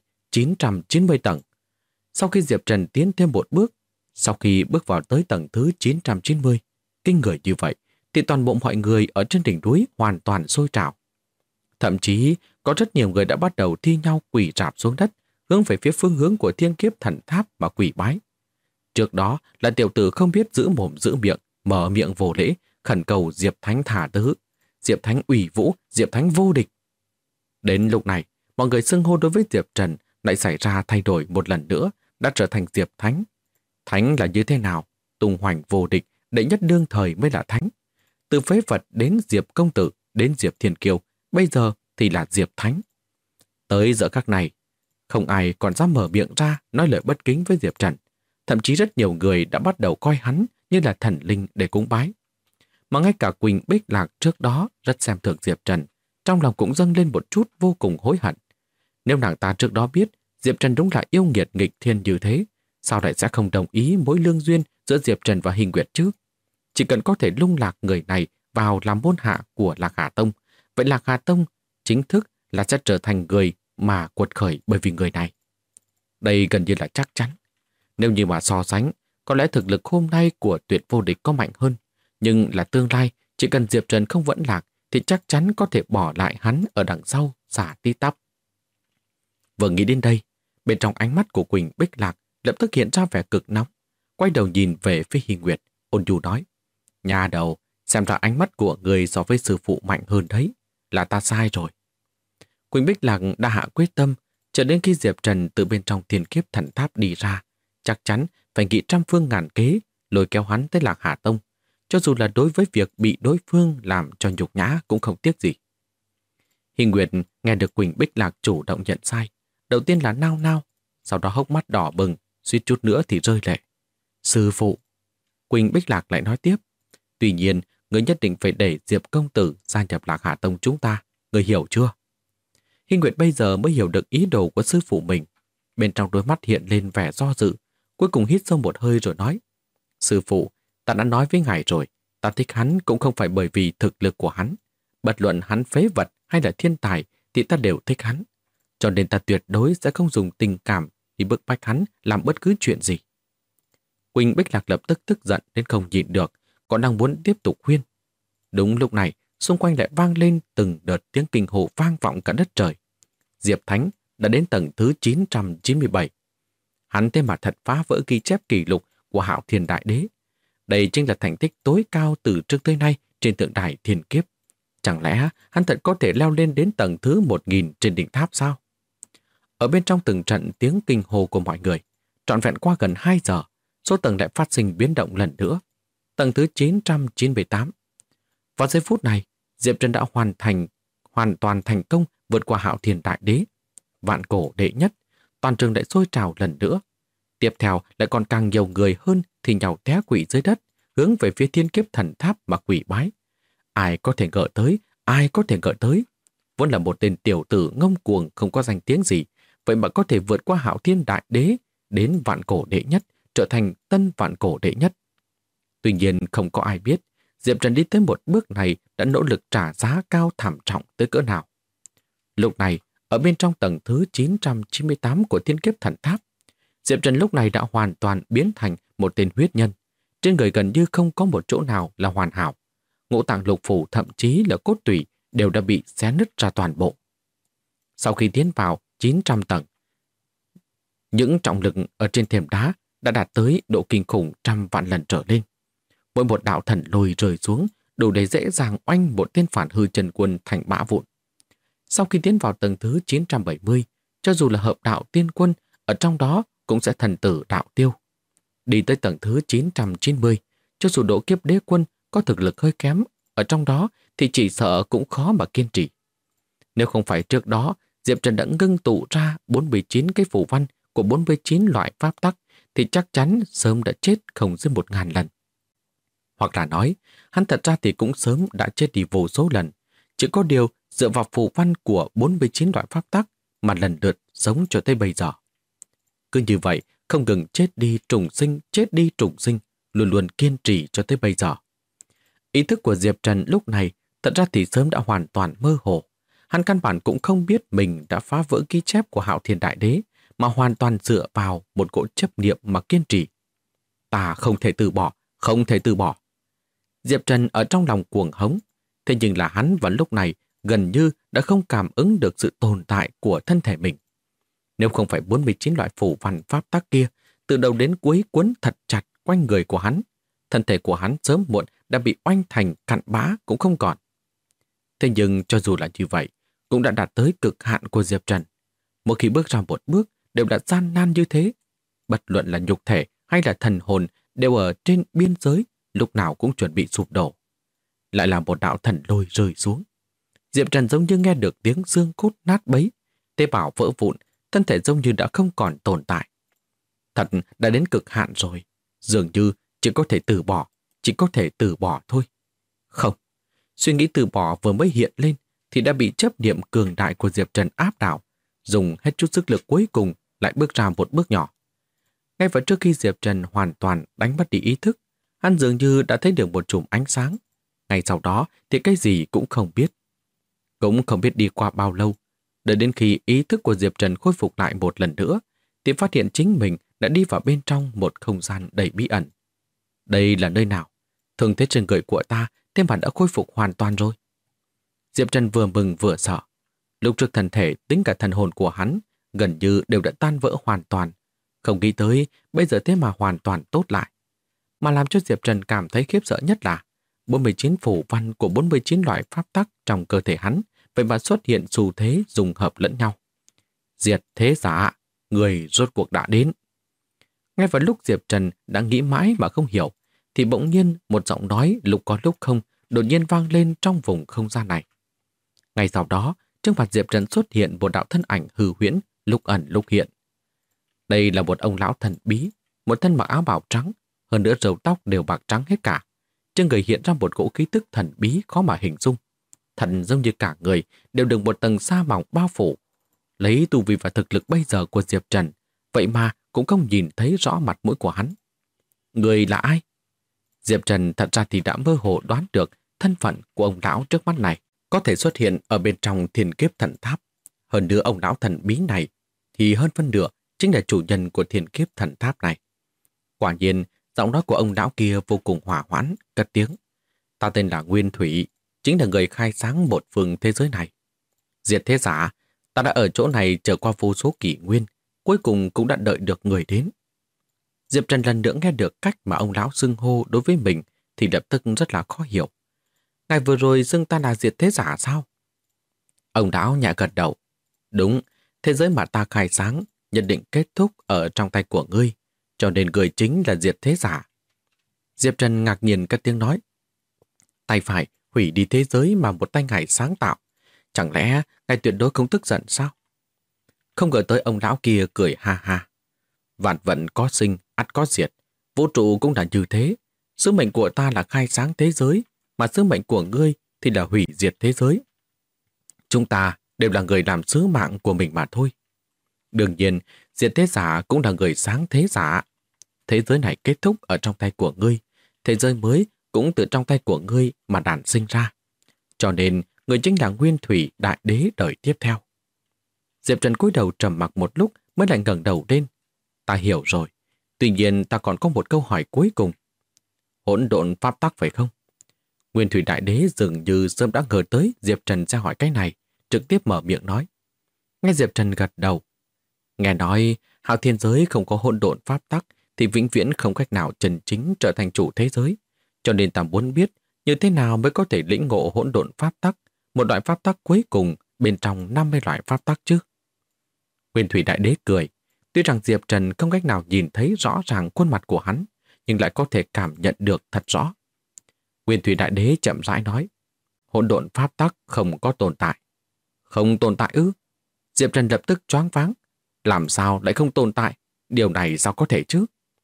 990 tầng. Sau khi Diệp Trần tiến thêm một bước, sau khi bước vào tới tầng thứ 990, kinh người như vậy, thì toàn bộ mọi người ở trên đỉnh núi hoàn toàn sôi trào. Thậm chí, có rất nhiều người đã bắt đầu thi nhau quỳ rạp xuống đất, hướng về phía phương hướng của Thiên Kiếp Thần Tháp mà quỳ bái. Trước đó là tiểu tử không biết giữ mồm giữ miệng, mở miệng vô lễ, khẩn cầu Diệp Thánh thả tứ, Diệp Thánh ủy vũ, Diệp Thánh vô địch. Đến lúc này, mọi người xưng hô đối với Diệp Trần lại xảy ra thay đổi một lần nữa, đã trở thành Diệp Thánh. Thánh là như thế nào? Tung hoành vô địch, đệ nhất đương thời mới là Thánh. Từ phế vật đến Diệp Công Tử, đến Diệp Thiên Kiêu, bây giờ thì là Diệp Thánh. Tới giờ khắc này, không ai còn dám mở miệng ra nói lời bất kính với Diệp Trần. Thậm chí rất nhiều người đã bắt đầu coi hắn như là thần linh để cúng bái. Mà ngay cả Quỳnh Bích Lạc trước đó rất xem thường Diệp Trần, trong lòng cũng dâng lên một chút vô cùng hối hận. Nếu nàng ta trước đó biết Diệp Trần đúng là yêu nghiệt nghịch thiên như thế, sao lại sẽ không đồng ý mối lương duyên giữa Diệp Trần và Hình Nguyệt chứ? Chỉ cần có thể lung lạc người này vào làm môn hạ của Lạc Hà Tông, vậy Lạc Hà Tông chính thức là sẽ trở thành người mà quật khởi bởi vì người này. Đây gần như là chắc chắn. Nếu như mà so sánh, có lẽ thực lực hôm nay của Tuyệt Vô Địch có mạnh hơn, nhưng là tương lai, chỉ cần Diệp Trần không vẫn lạc thì chắc chắn có thể bỏ lại hắn ở đằng sau xả tí tắp. Vừa nghĩ đến đây, bên trong ánh mắt của Quỳnh Bích Lạc lập tức hiện ra vẻ cực nóng, quay đầu nhìn về phía Hình Nguyệt, ôn nhu nói: "Nhà đầu, xem ra ánh mắt của người so với sư phụ mạnh hơn đấy, là ta sai rồi." Quỳnh Bích Lạc đã hạ quyết tâm, cho đến khi Diệp Trần từ bên trong Thiên Kiếp Thần Tháp đi ra, chắc chắn phải nghĩ trăm phương ngàn kế lôi kéo hắn tới Lạc Hà Tông, cho dù là đối với việc bị đối phương làm cho nhục nhã cũng không tiếc gì. Hình Nguyệt nghe được Quỳnh Bích Lạc chủ động nhận sai, đầu tiên là nao nao, sau đó hốc mắt đỏ bừng, suýt chút nữa thì rơi lệ. Sư phụ. Quỳnh Bích Lạc lại nói tiếp. Tuy nhiên, người nhất định phải để Diệp công tử gia nhập Lạc Hà Tông chúng ta. Người hiểu chưa? Hy Nguyệt bây giờ mới hiểu được ý đồ của sư phụ mình. Bên trong đôi mắt hiện lên vẻ do dự. Cuối cùng hít sâu một hơi rồi nói. Sư phụ, ta đã nói với ngài rồi. Ta thích hắn cũng không phải bởi vì thực lực của hắn. Bất luận hắn phế vật hay là thiên tài thì ta đều thích hắn. Cho nên ta tuyệt đối sẽ không dùng tình cảm để bức bách hắn làm bất cứ chuyện gì. Quỳnh Bích Lạc lập tức tức giận đến không nhịn được, còn đang muốn tiếp tục khuyên. Đúng lúc này, xung quanh lại vang lên từng đợt tiếng kinh hồ vang vọng cả đất trời. Diệp Thánh đã đến tầng thứ 997. Hắn thế mà thật phá vỡ ghi chép kỷ lục của Hạo Thiên Đại Đế. Đây chính là thành tích tối cao từ trước tới nay trên tượng đài thiên kiếp. Chẳng lẽ hắn thật có thể leo lên đến tầng thứ 1000 trên đỉnh tháp sao? Ở bên trong từng trận tiếng kinh hồ của mọi người, trọn vẹn qua gần 2 giờ, số tầng lại phát sinh biến động lần nữa. Tầng thứ 998. Vào giây phút này, Diệp Trần đã hoàn toàn thành công vượt qua Hạo Thiên Đại Đế. Vạn cổ đệ nhất, toàn trường lại sôi trào lần nữa. Tiếp theo lại còn càng nhiều người hơn thì nhào té quỵ dưới đất, hướng về phía thiên kiếp thần tháp mà quỳ bái. Ai có thể ngờ tới, ai có thể ngờ tới. Vốn là một tên tiểu tử ngông cuồng không có danh tiếng gì, vậy mà có thể vượt qua Hạo Thiên Đại Đế đến vạn cổ đệ nhất, trở thành tân vạn cổ đệ nhất. Tuy nhiên không có ai biết Diệp Trần đi tới một bước này đã nỗ lực trả giá cao thảm trọng tới cỡ nào. Lúc này, ở bên trong tầng thứ 998 của thiên kiếp thần tháp, Diệp Trần lúc này đã hoàn toàn biến thành một tên huyết nhân. Trên người gần như không có một chỗ nào là hoàn hảo. Ngũ tạng lục phủ thậm chí là cốt tủy đều đã bị xé nứt ra toàn bộ. Sau khi tiến vào 900 tầng, những trọng lực ở trên thềm đá đã đạt tới độ kinh khủng trăm vạn lần trở lên. Mỗi một đạo thần lôi rơi xuống đủ để dễ dàng oanh một tên phản hư chân quân thành bã vụn. Sau khi tiến vào tầng thứ 970, cho dù là hợp đạo tiên quân, ở trong đó cũng sẽ thần tử đạo tiêu. Đi tới tầng thứ 990, cho dù độ kiếp đế quân có thực lực hơi kém, ở trong đó thì chỉ sợ cũng khó mà kiên trì. Nếu không phải trước đó, Diệp Trần đã ngưng tụ ra 49 cái phù văn của 49 loại pháp tắc, thì chắc chắn sớm đã chết không dưới 1000 lần. Hoặc là nói, hắn thật ra thì cũng sớm đã chết đi vô số lần, chỉ có điều dựa vào phù văn của 49 loại pháp tắc mà lần lượt sống cho tới bây giờ. Cứ như vậy, không ngừng chết đi trùng sinh, chết đi trùng sinh, luôn luôn kiên trì cho tới bây giờ. Ý thức của Diệp Trần lúc này thật ra thì sớm đã hoàn toàn mơ hồ. Hắn căn bản cũng không biết mình đã phá vỡ ghi chép của Hạo Thiên Đại Đế, mà hoàn toàn dựa vào một cỗ chấp niệm mà kiên trì. Ta không thể từ bỏ, không thể từ bỏ. Diệp Trần ở trong lòng cuồng hống, thế nhưng là hắn vào lúc này gần như đã không cảm ứng được sự tồn tại của thân thể mình. Nếu không phải 49 loại phù văn pháp tắc kia từ đầu đến cuối quấn thật chặt quanh người của hắn, thân thể của hắn sớm muộn đã bị oanh thành cặn bã cũng không còn. Thế nhưng cho dù là như vậy, cũng đã đạt tới cực hạn của Diệp Trần. Mỗi khi bước ra một bước đều đã gian nan như thế. Bất luận là nhục thể hay là thần hồn đều ở trên biên giới, lúc nào cũng chuẩn bị sụp đổ. Lại là một đạo thần lôi rơi xuống. Diệp Trần giống như nghe được tiếng xương cốt nát bấy, tế bào vỡ vụn, thân thể giống như đã không còn tồn tại. Thật đã đến cực hạn rồi, dường như chỉ có thể từ bỏ, chỉ có thể từ bỏ thôi. Không, suy nghĩ từ bỏ vừa mới hiện lên thì đã bị chấp niệm cường đại của Diệp Trần áp đảo, dùng hết chút sức lực cuối cùng lại bước ra một bước nhỏ. Ngay vào trước khi Diệp Trần hoàn toàn đánh mất đi ý thức, hắn dường như đã thấy được một chùm ánh sáng. Ngay sau đó thì cái gì cũng không biết. Cũng không biết đi qua bao lâu, đợi đến khi ý thức của Diệp Trần khôi phục lại một lần nữa, thì phát hiện chính mình đã đi vào bên trong một không gian đầy bí ẩn. Đây là nơi nào? Thương thế trên người của ta thế mà đã khôi phục hoàn toàn rồi. Diệp Trần vừa mừng vừa sợ. Lúc trước thân thể tính cả thần hồn của hắn gần như đều đã tan vỡ hoàn toàn. Không nghĩ tới bây giờ thế mà hoàn toàn tốt lại. Mà làm cho Diệp Trần cảm thấy khiếp sợ nhất là 49 phù văn của 49 loại pháp tắc trong cơ thể hắn vậy mà xuất hiện xu thế dùng hợp lẫn nhau. Diệt thế giả, người rốt cuộc đã đến. Ngay vào lúc Diệp Trần đang nghĩ mãi mà không hiểu, thì bỗng nhiên một giọng nói lúc có lúc không đột nhiên vang lên trong vùng không gian này. Ngay sau đó, trước mặt Diệp Trần xuất hiện một đạo thân ảnh hư huyễn, lúc ẩn lúc hiện. Đây là một ông lão thần bí, một thân mặc áo bào trắng, Hơn nữa râu tóc đều bạc trắng hết cả. Trên người hiện ra một cỗ khí tức thần bí khó mà hình dung. Thần giống như cả người đều được một tầng sa mỏng bao phủ. Lấy tu vi và thực lực bây giờ của Diệp Trần, vậy mà cũng không nhìn thấy rõ mặt mũi của hắn. Người là ai? Diệp Trần thật ra thì đã mơ hồ đoán được thân phận của ông lão trước mắt này có thể xuất hiện ở bên trong Thiên Kiếp Thần Tháp. Hơn nữa ông lão thần bí này thì hơn phân nửa chính là chủ nhân của Thiên Kiếp Thần Tháp này. Quả nhiên, giọng nói của ông lão kia vô cùng hòa hoãn, cất tiếng. Ta tên là Nguyên Thủy, chính là người khai sáng một phương thế giới này. Diệt thế giả, ta đã ở chỗ này chờ qua vô số kỷ nguyên, cuối cùng cũng đã đợi được người đến. Diệp Trần lần nữa nghe được cách mà ông lão xưng hô đối với mình thì lập tức rất là khó hiểu. Ngài vừa rồi xưng ta là diệt thế giả sao? Ông lão nhẹ gật đầu. Đúng, thế giới mà ta khai sáng nhận định kết thúc ở trong tay của ngươi, cho nên người chính là diệt thế giả. Diệp Trần ngạc nhiên cất tiếng nói. Tay phải hủy đi thế giới mà một tay ngài sáng tạo. Chẳng lẽ ngài tuyệt đối không tức giận sao? Không ngờ tới ông lão kia cười ha ha. Vạn vận có sinh, ắt có diệt. Vũ trụ cũng là như thế. Sứ mệnh của ta là khai sáng thế giới, mà sứ mệnh của ngươi thì là hủy diệt thế giới. Chúng ta đều là người làm sứ mạng của mình mà thôi. Đương nhiên, diệt thế giả cũng là người sáng thế giả. Thế giới này kết thúc ở trong tay của ngươi, thế giới mới cũng từ trong tay của ngươi mà đản sinh ra. Cho nên, người chính là Nguyên Thủy Đại Đế đời tiếp theo. Diệp Trần cúi đầu trầm mặc một lúc mới lại ngẩng đầu lên. Ta hiểu rồi. Tuy nhiên ta còn có một câu hỏi cuối cùng. Hỗn độn pháp tắc phải không? Nguyên Thủy Đại Đế dường như sớm đã ngờ tới Diệp Trần sẽ hỏi cái này, trực tiếp mở miệng nói. Nghe Diệp Trần gật đầu. Nghe nói, hạo thiên giới không có hỗn độn pháp tắc thì vĩnh viễn không cách nào chân chính trở thành chủ thế giới. Cho nên ta muốn biết như thế nào mới có thể lĩnh ngộ hỗn độn pháp tắc, một loại pháp tắc cuối cùng bên trong 50 loại pháp tắc chứ. Nguyên Thủy Đại Đế cười. Tuy rằng Diệp Trần không cách nào nhìn thấy rõ ràng khuôn mặt của hắn, nhưng lại có thể cảm nhận được thật rõ. Nguyên Thủy Đại Đế chậm rãi nói, hỗn độn pháp tắc không có tồn tại. Không tồn tại ư? Diệp Trần lập tức choáng váng. Làm sao lại không tồn tại? Điều này sao có thể chứ?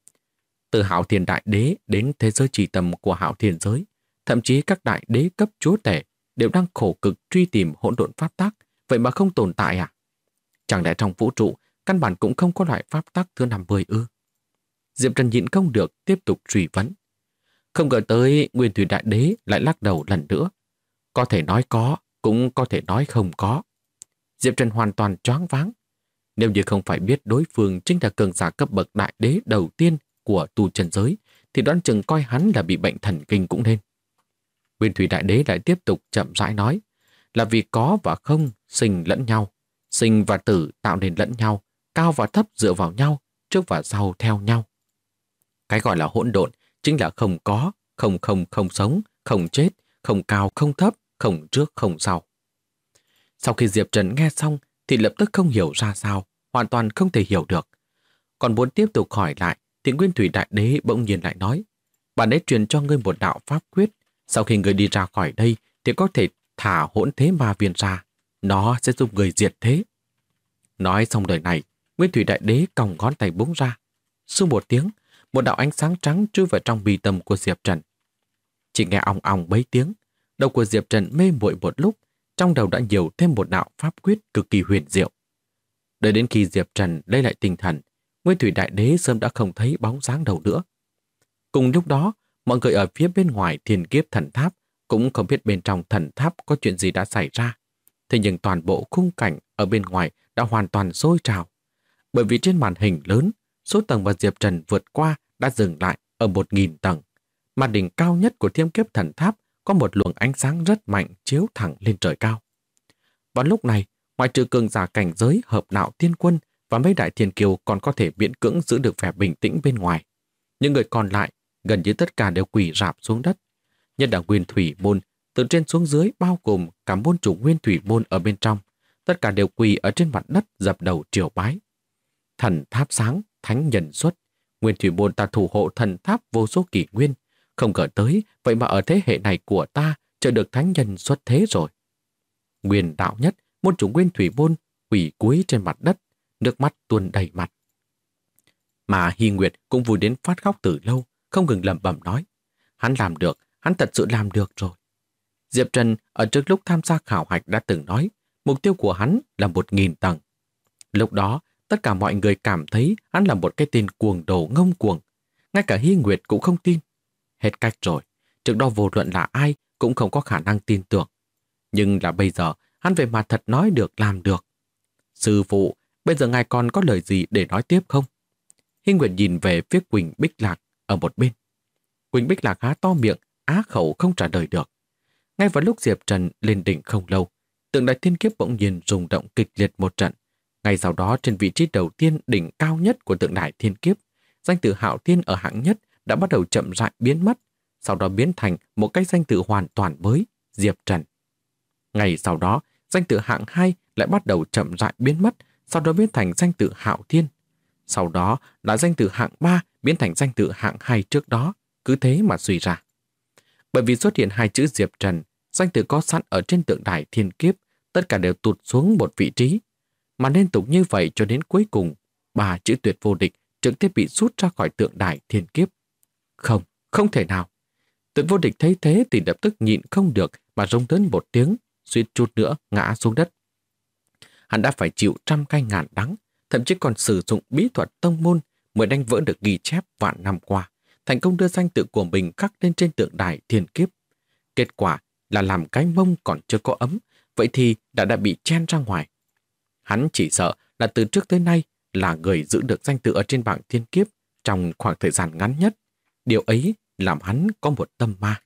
Từ Hạo Thiên Đại Đế đến thế giới trì tầm của Hạo Thiên giới, thậm chí các đại đế cấp chúa tể đều đang khổ cực truy tìm hỗn độn pháp tắc, vậy mà không tồn tại à? Chẳng lẽ trong vũ trụ căn bản cũng không có loại pháp tắc thứ 50 ư? Diệp Trần nhịn không được tiếp tục truy vấn. Không ngờ tới Nguyên Thủy Đại Đế lại lắc đầu lần nữa. Có thể nói có, cũng có thể nói không có. Diệp Trần hoàn toàn choáng váng. Nếu như không phải biết đối phương chính là cường giả cấp bậc đại đế đầu tiên của tu chân giới, thì đoán chừng coi hắn là bị bệnh thần kinh cũng nên. Nguyên Thủy Đại Đế lại tiếp tục chậm rãi nói, là vì có và không sinh lẫn nhau, sinh và tử tạo nên lẫn nhau, cao và thấp dựa vào nhau, trước và sau theo nhau. Cái gọi là hỗn độn chính là không có, không sống, không chết, không cao, không thấp, không trước, không sau. Sau khi Diệp Trần nghe xong thì lập tức không hiểu ra sao, hoàn toàn không thể hiểu được. Còn muốn tiếp tục hỏi lại thì Nguyên Thủy Đại Đế bỗng nhiên lại nói, bản đế truyền cho ngươi một đạo pháp quyết, sau khi ngươi đi ra khỏi đây thì có thể thả hỗn thế ma viên ra, nó sẽ giúp người diệt thế. Nói xong lời này, Nguyên Thủy Đại Đế còng ngón tay búng ra. Xung một tiếng, một đạo ánh sáng trắng chui vào trong mi tâm của Diệp Trần. Chỉ nghe ong ong mấy tiếng, đầu của Diệp Trần mê muội một lúc, trong đầu đã nhiều thêm một đạo pháp quyết cực kỳ huyền diệu. Đợi đến khi Diệp Trần lấy lại tinh thần, Nguyên Thủy Đại Đế sớm đã không thấy bóng dáng đâu nữa. Cùng lúc đó, mọi người ở phía bên ngoài Thiên Kiếp Thần Tháp cũng không biết bên trong thần tháp có chuyện gì đã xảy ra. Thế nhưng toàn bộ khung cảnh ở bên ngoài đã hoàn toàn sôi trào. Bởi vì trên màn hình lớn, số tầng mà Diệp Trần vượt qua đã dừng lại ở 1000 tầng. Mà đỉnh cao nhất của Thiên Kiếp Thần Tháp có một luồng ánh sáng rất mạnh chiếu thẳng lên trời cao. Vào lúc này, ngoại trừ cường giả cảnh giới hợp đạo tiên quân và mấy đại thiên kiêu còn có thể miễn cưỡng giữ được vẻ bình tĩnh bên ngoài. Những người còn lại gần như tất cả đều quỳ rạp xuống đất. Nhất là Nguyên Thủy Môn, từ trên xuống dưới bao gồm cả môn chủ Nguyên Thủy Môn ở bên trong, tất cả đều quỳ ở trên mặt đất dập đầu triều bái. Thần tháp sáng, thánh nhân xuất, Nguyên Thủy Môn ta thủ hộ thần tháp vô số kỷ nguyên, không ngờ tới vậy mà ở thế hệ này của ta chờ được thánh nhân xuất thế rồi. Nguyên đạo nhất, môn chủ Nguyên Thủy Môn quỳ cúi trên mặt đất, nước mắt tuôn đầy mặt. Mà Hy Nguyệt cũng vui đến phát khóc từ lâu, không ngừng lẩm bẩm nói. Hắn làm được, hắn thật sự làm được rồi. Diệp Trần ở trước lúc tham gia khảo hạch đã từng nói, mục tiêu của hắn là 1.000 tầng. Lúc đó, tất cả mọi người cảm thấy hắn là một cái tên cuồng đồ ngông cuồng. Ngay cả Hy Nguyệt cũng không tin. Hết cách rồi, trước đó vô luận là ai cũng không có khả năng tin tưởng. Nhưng là bây giờ, hắn về mặt thật nói được làm được. Sư phụ, bây giờ ngài còn có lời gì để nói tiếp không? Hy Nguyệt nhìn về phía Quỳnh Bích Lạc ở một bên. Quỳnh Bích Lạc há to miệng, á khẩu không trả lời được. Ngay vào lúc Diệp Trần lên đỉnh không lâu, tượng đài thiên kiếp bỗng nhiên rung động kịch liệt một trận. Ngay sau đó trên vị trí đầu tiên đỉnh cao nhất của tượng đài thiên kiếp, danh tự Hạo Thiên ở hạng nhất đã bắt đầu chậm rãi biến mất, sau đó biến thành một cái danh tự hoàn toàn mới, Diệp Trần. Ngay sau đó, danh tự hạng 2 lại bắt đầu chậm rãi biến mất, sau đó biến thành danh tự Hạo Thiên. Sau đó là danh tự hạng 3 biến thành danh tự hạng 2 trước đó, cứ thế mà suy ra. Bởi vì xuất hiện 2 chữ Diệp Trần, danh tự có sẵn ở trên tượng đài thiên kiếp, tất cả đều tụt xuống một vị trí. Mà liên tục như vậy cho đến cuối cùng, 3 chữ tuyệt vô địch trực tiếp bị rút ra khỏi tượng đài thiên kiếp. Không, không thể nào. Tuyệt vô địch thấy thế thì lập tức nhịn không được mà rống lớn một tiếng, suýt chút nữa ngã xuống đất. Hắn đã phải chịu trăm cay ngàn đắng, thậm chí còn sử dụng bí thuật tông môn mới đánh vỡ được ghi chép vạn năm qua, thành công đưa danh tự của mình khắc lên trên tượng đài thiên kiếp. Kết quả là làm cái mông còn chưa có ấm, vậy thì đã bị chen ra ngoài. Hắn chỉ sợ là từ trước tới nay là người giữ được danh tự ở trên bảng thiên kiếp trong khoảng thời gian ngắn nhất. Điều ấy làm hắn có một tâm ma.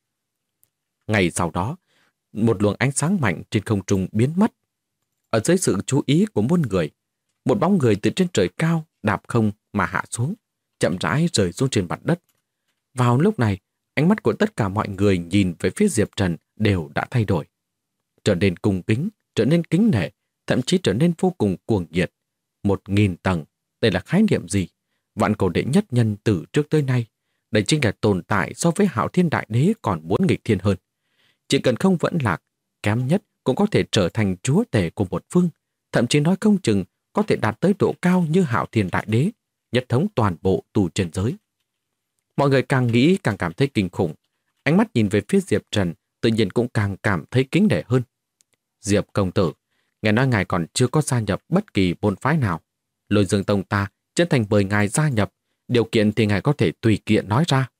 Ngày sau đó, một luồng ánh sáng mạnh trên không trung biến mất. Ở dưới sự chú ý của muôn người, một bóng người từ trên trời cao đạp không mà hạ xuống, chậm rãi rơi xuống trên mặt đất. Vào lúc này, ánh mắt của tất cả mọi người nhìn về phía Diệp Trần đều đã thay đổi. Trở nên cung kính, trở nên kính nể, thậm chí trở nên vô cùng cuồng nhiệt. 1.000 tầng, đây là khái niệm gì? Vạn cổ đệ nhất nhân từ trước tới nay. Đây chính là tồn tại so với Hạo Thiên Đại Đế còn muốn nghịch thiên hơn. Chỉ cần không vẫn lạc, kém nhất cũng có thể trở thành chúa tể của một phương, thậm chí nói không chừng có thể đạt tới độ cao như Hạo Thiên Đại Đế, nhất thống toàn bộ tu chân giới. Mọi người càng nghĩ càng cảm thấy kinh khủng. Ánh mắt nhìn về phía Diệp Trần tự nhiên cũng càng cảm thấy kính nể hơn. Diệp công tử, nghe nói ngài còn chưa có gia nhập bất kỳ môn phái nào. Lôi Dương Tông ta chân thành mời ngài gia nhập, điều kiện thì ngài có thể tùy kiện nói ra.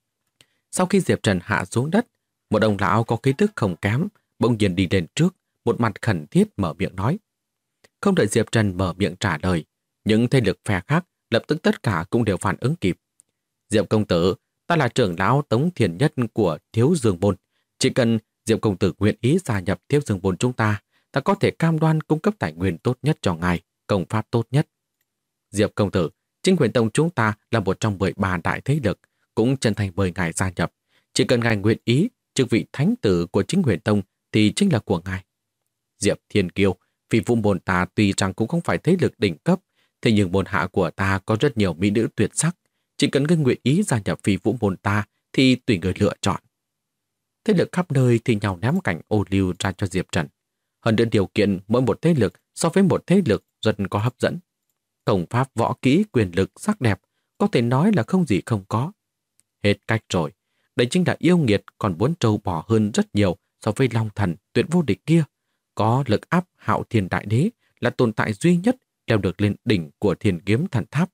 Sau khi Diệp Trần hạ xuống đất, một ông lão có khí tức không kém, bỗng nhiên đi lên trước, một mặt khẩn thiết mở miệng nói. Không đợi Diệp Trần mở miệng trả lời, những thế lực phe khác lập tức tất cả cũng đều phản ứng kịp. Diệp công tử, ta là trưởng lão Tống Thiền Nhất của Thiếu Dương Môn. Chỉ cần Diệp công tử nguyện ý gia nhập Thiếu Dương Môn chúng ta có thể cam đoan cung cấp tài nguyên tốt nhất cho ngài, công pháp tốt nhất. Diệp công tử, Chính Huyền Tông chúng ta là một trong 13 đại thế lực, cũng chân thành mời ngài gia nhập. Chỉ cần ngài nguyện ý, chức vị thánh tử của Chính Huyền Tông thì chính là của ngài. Diệp Thiên Kiêu, Phi Vũ môn ta tuy rằng cũng không phải thế lực đỉnh cấp, thế nhưng môn hạ của ta có rất nhiều mỹ nữ tuyệt sắc. Chỉ cần ngươi nguyện ý gia nhập Phi Vũ môn ta thì tùy người lựa chọn. Thế lực khắp nơi thì nhau ném cảnh ô liu ra cho Diệp Trần. Hơn nữa điều kiện mỗi một thế lực so với một thế lực rất có hấp dẫn. Công pháp, võ kỹ, quyền lực, sắc đẹp có thể nói là không gì không có. Hết cách rồi. Đây chính là yêu nghiệt còn muốn trâu bò hơn rất nhiều so với Long Thần tuyệt vô địch kia. Có lực áp Hạo Thiên Đại Đế là tồn tại duy nhất leo được lên đỉnh của Thiên Kiếm Thần Tháp.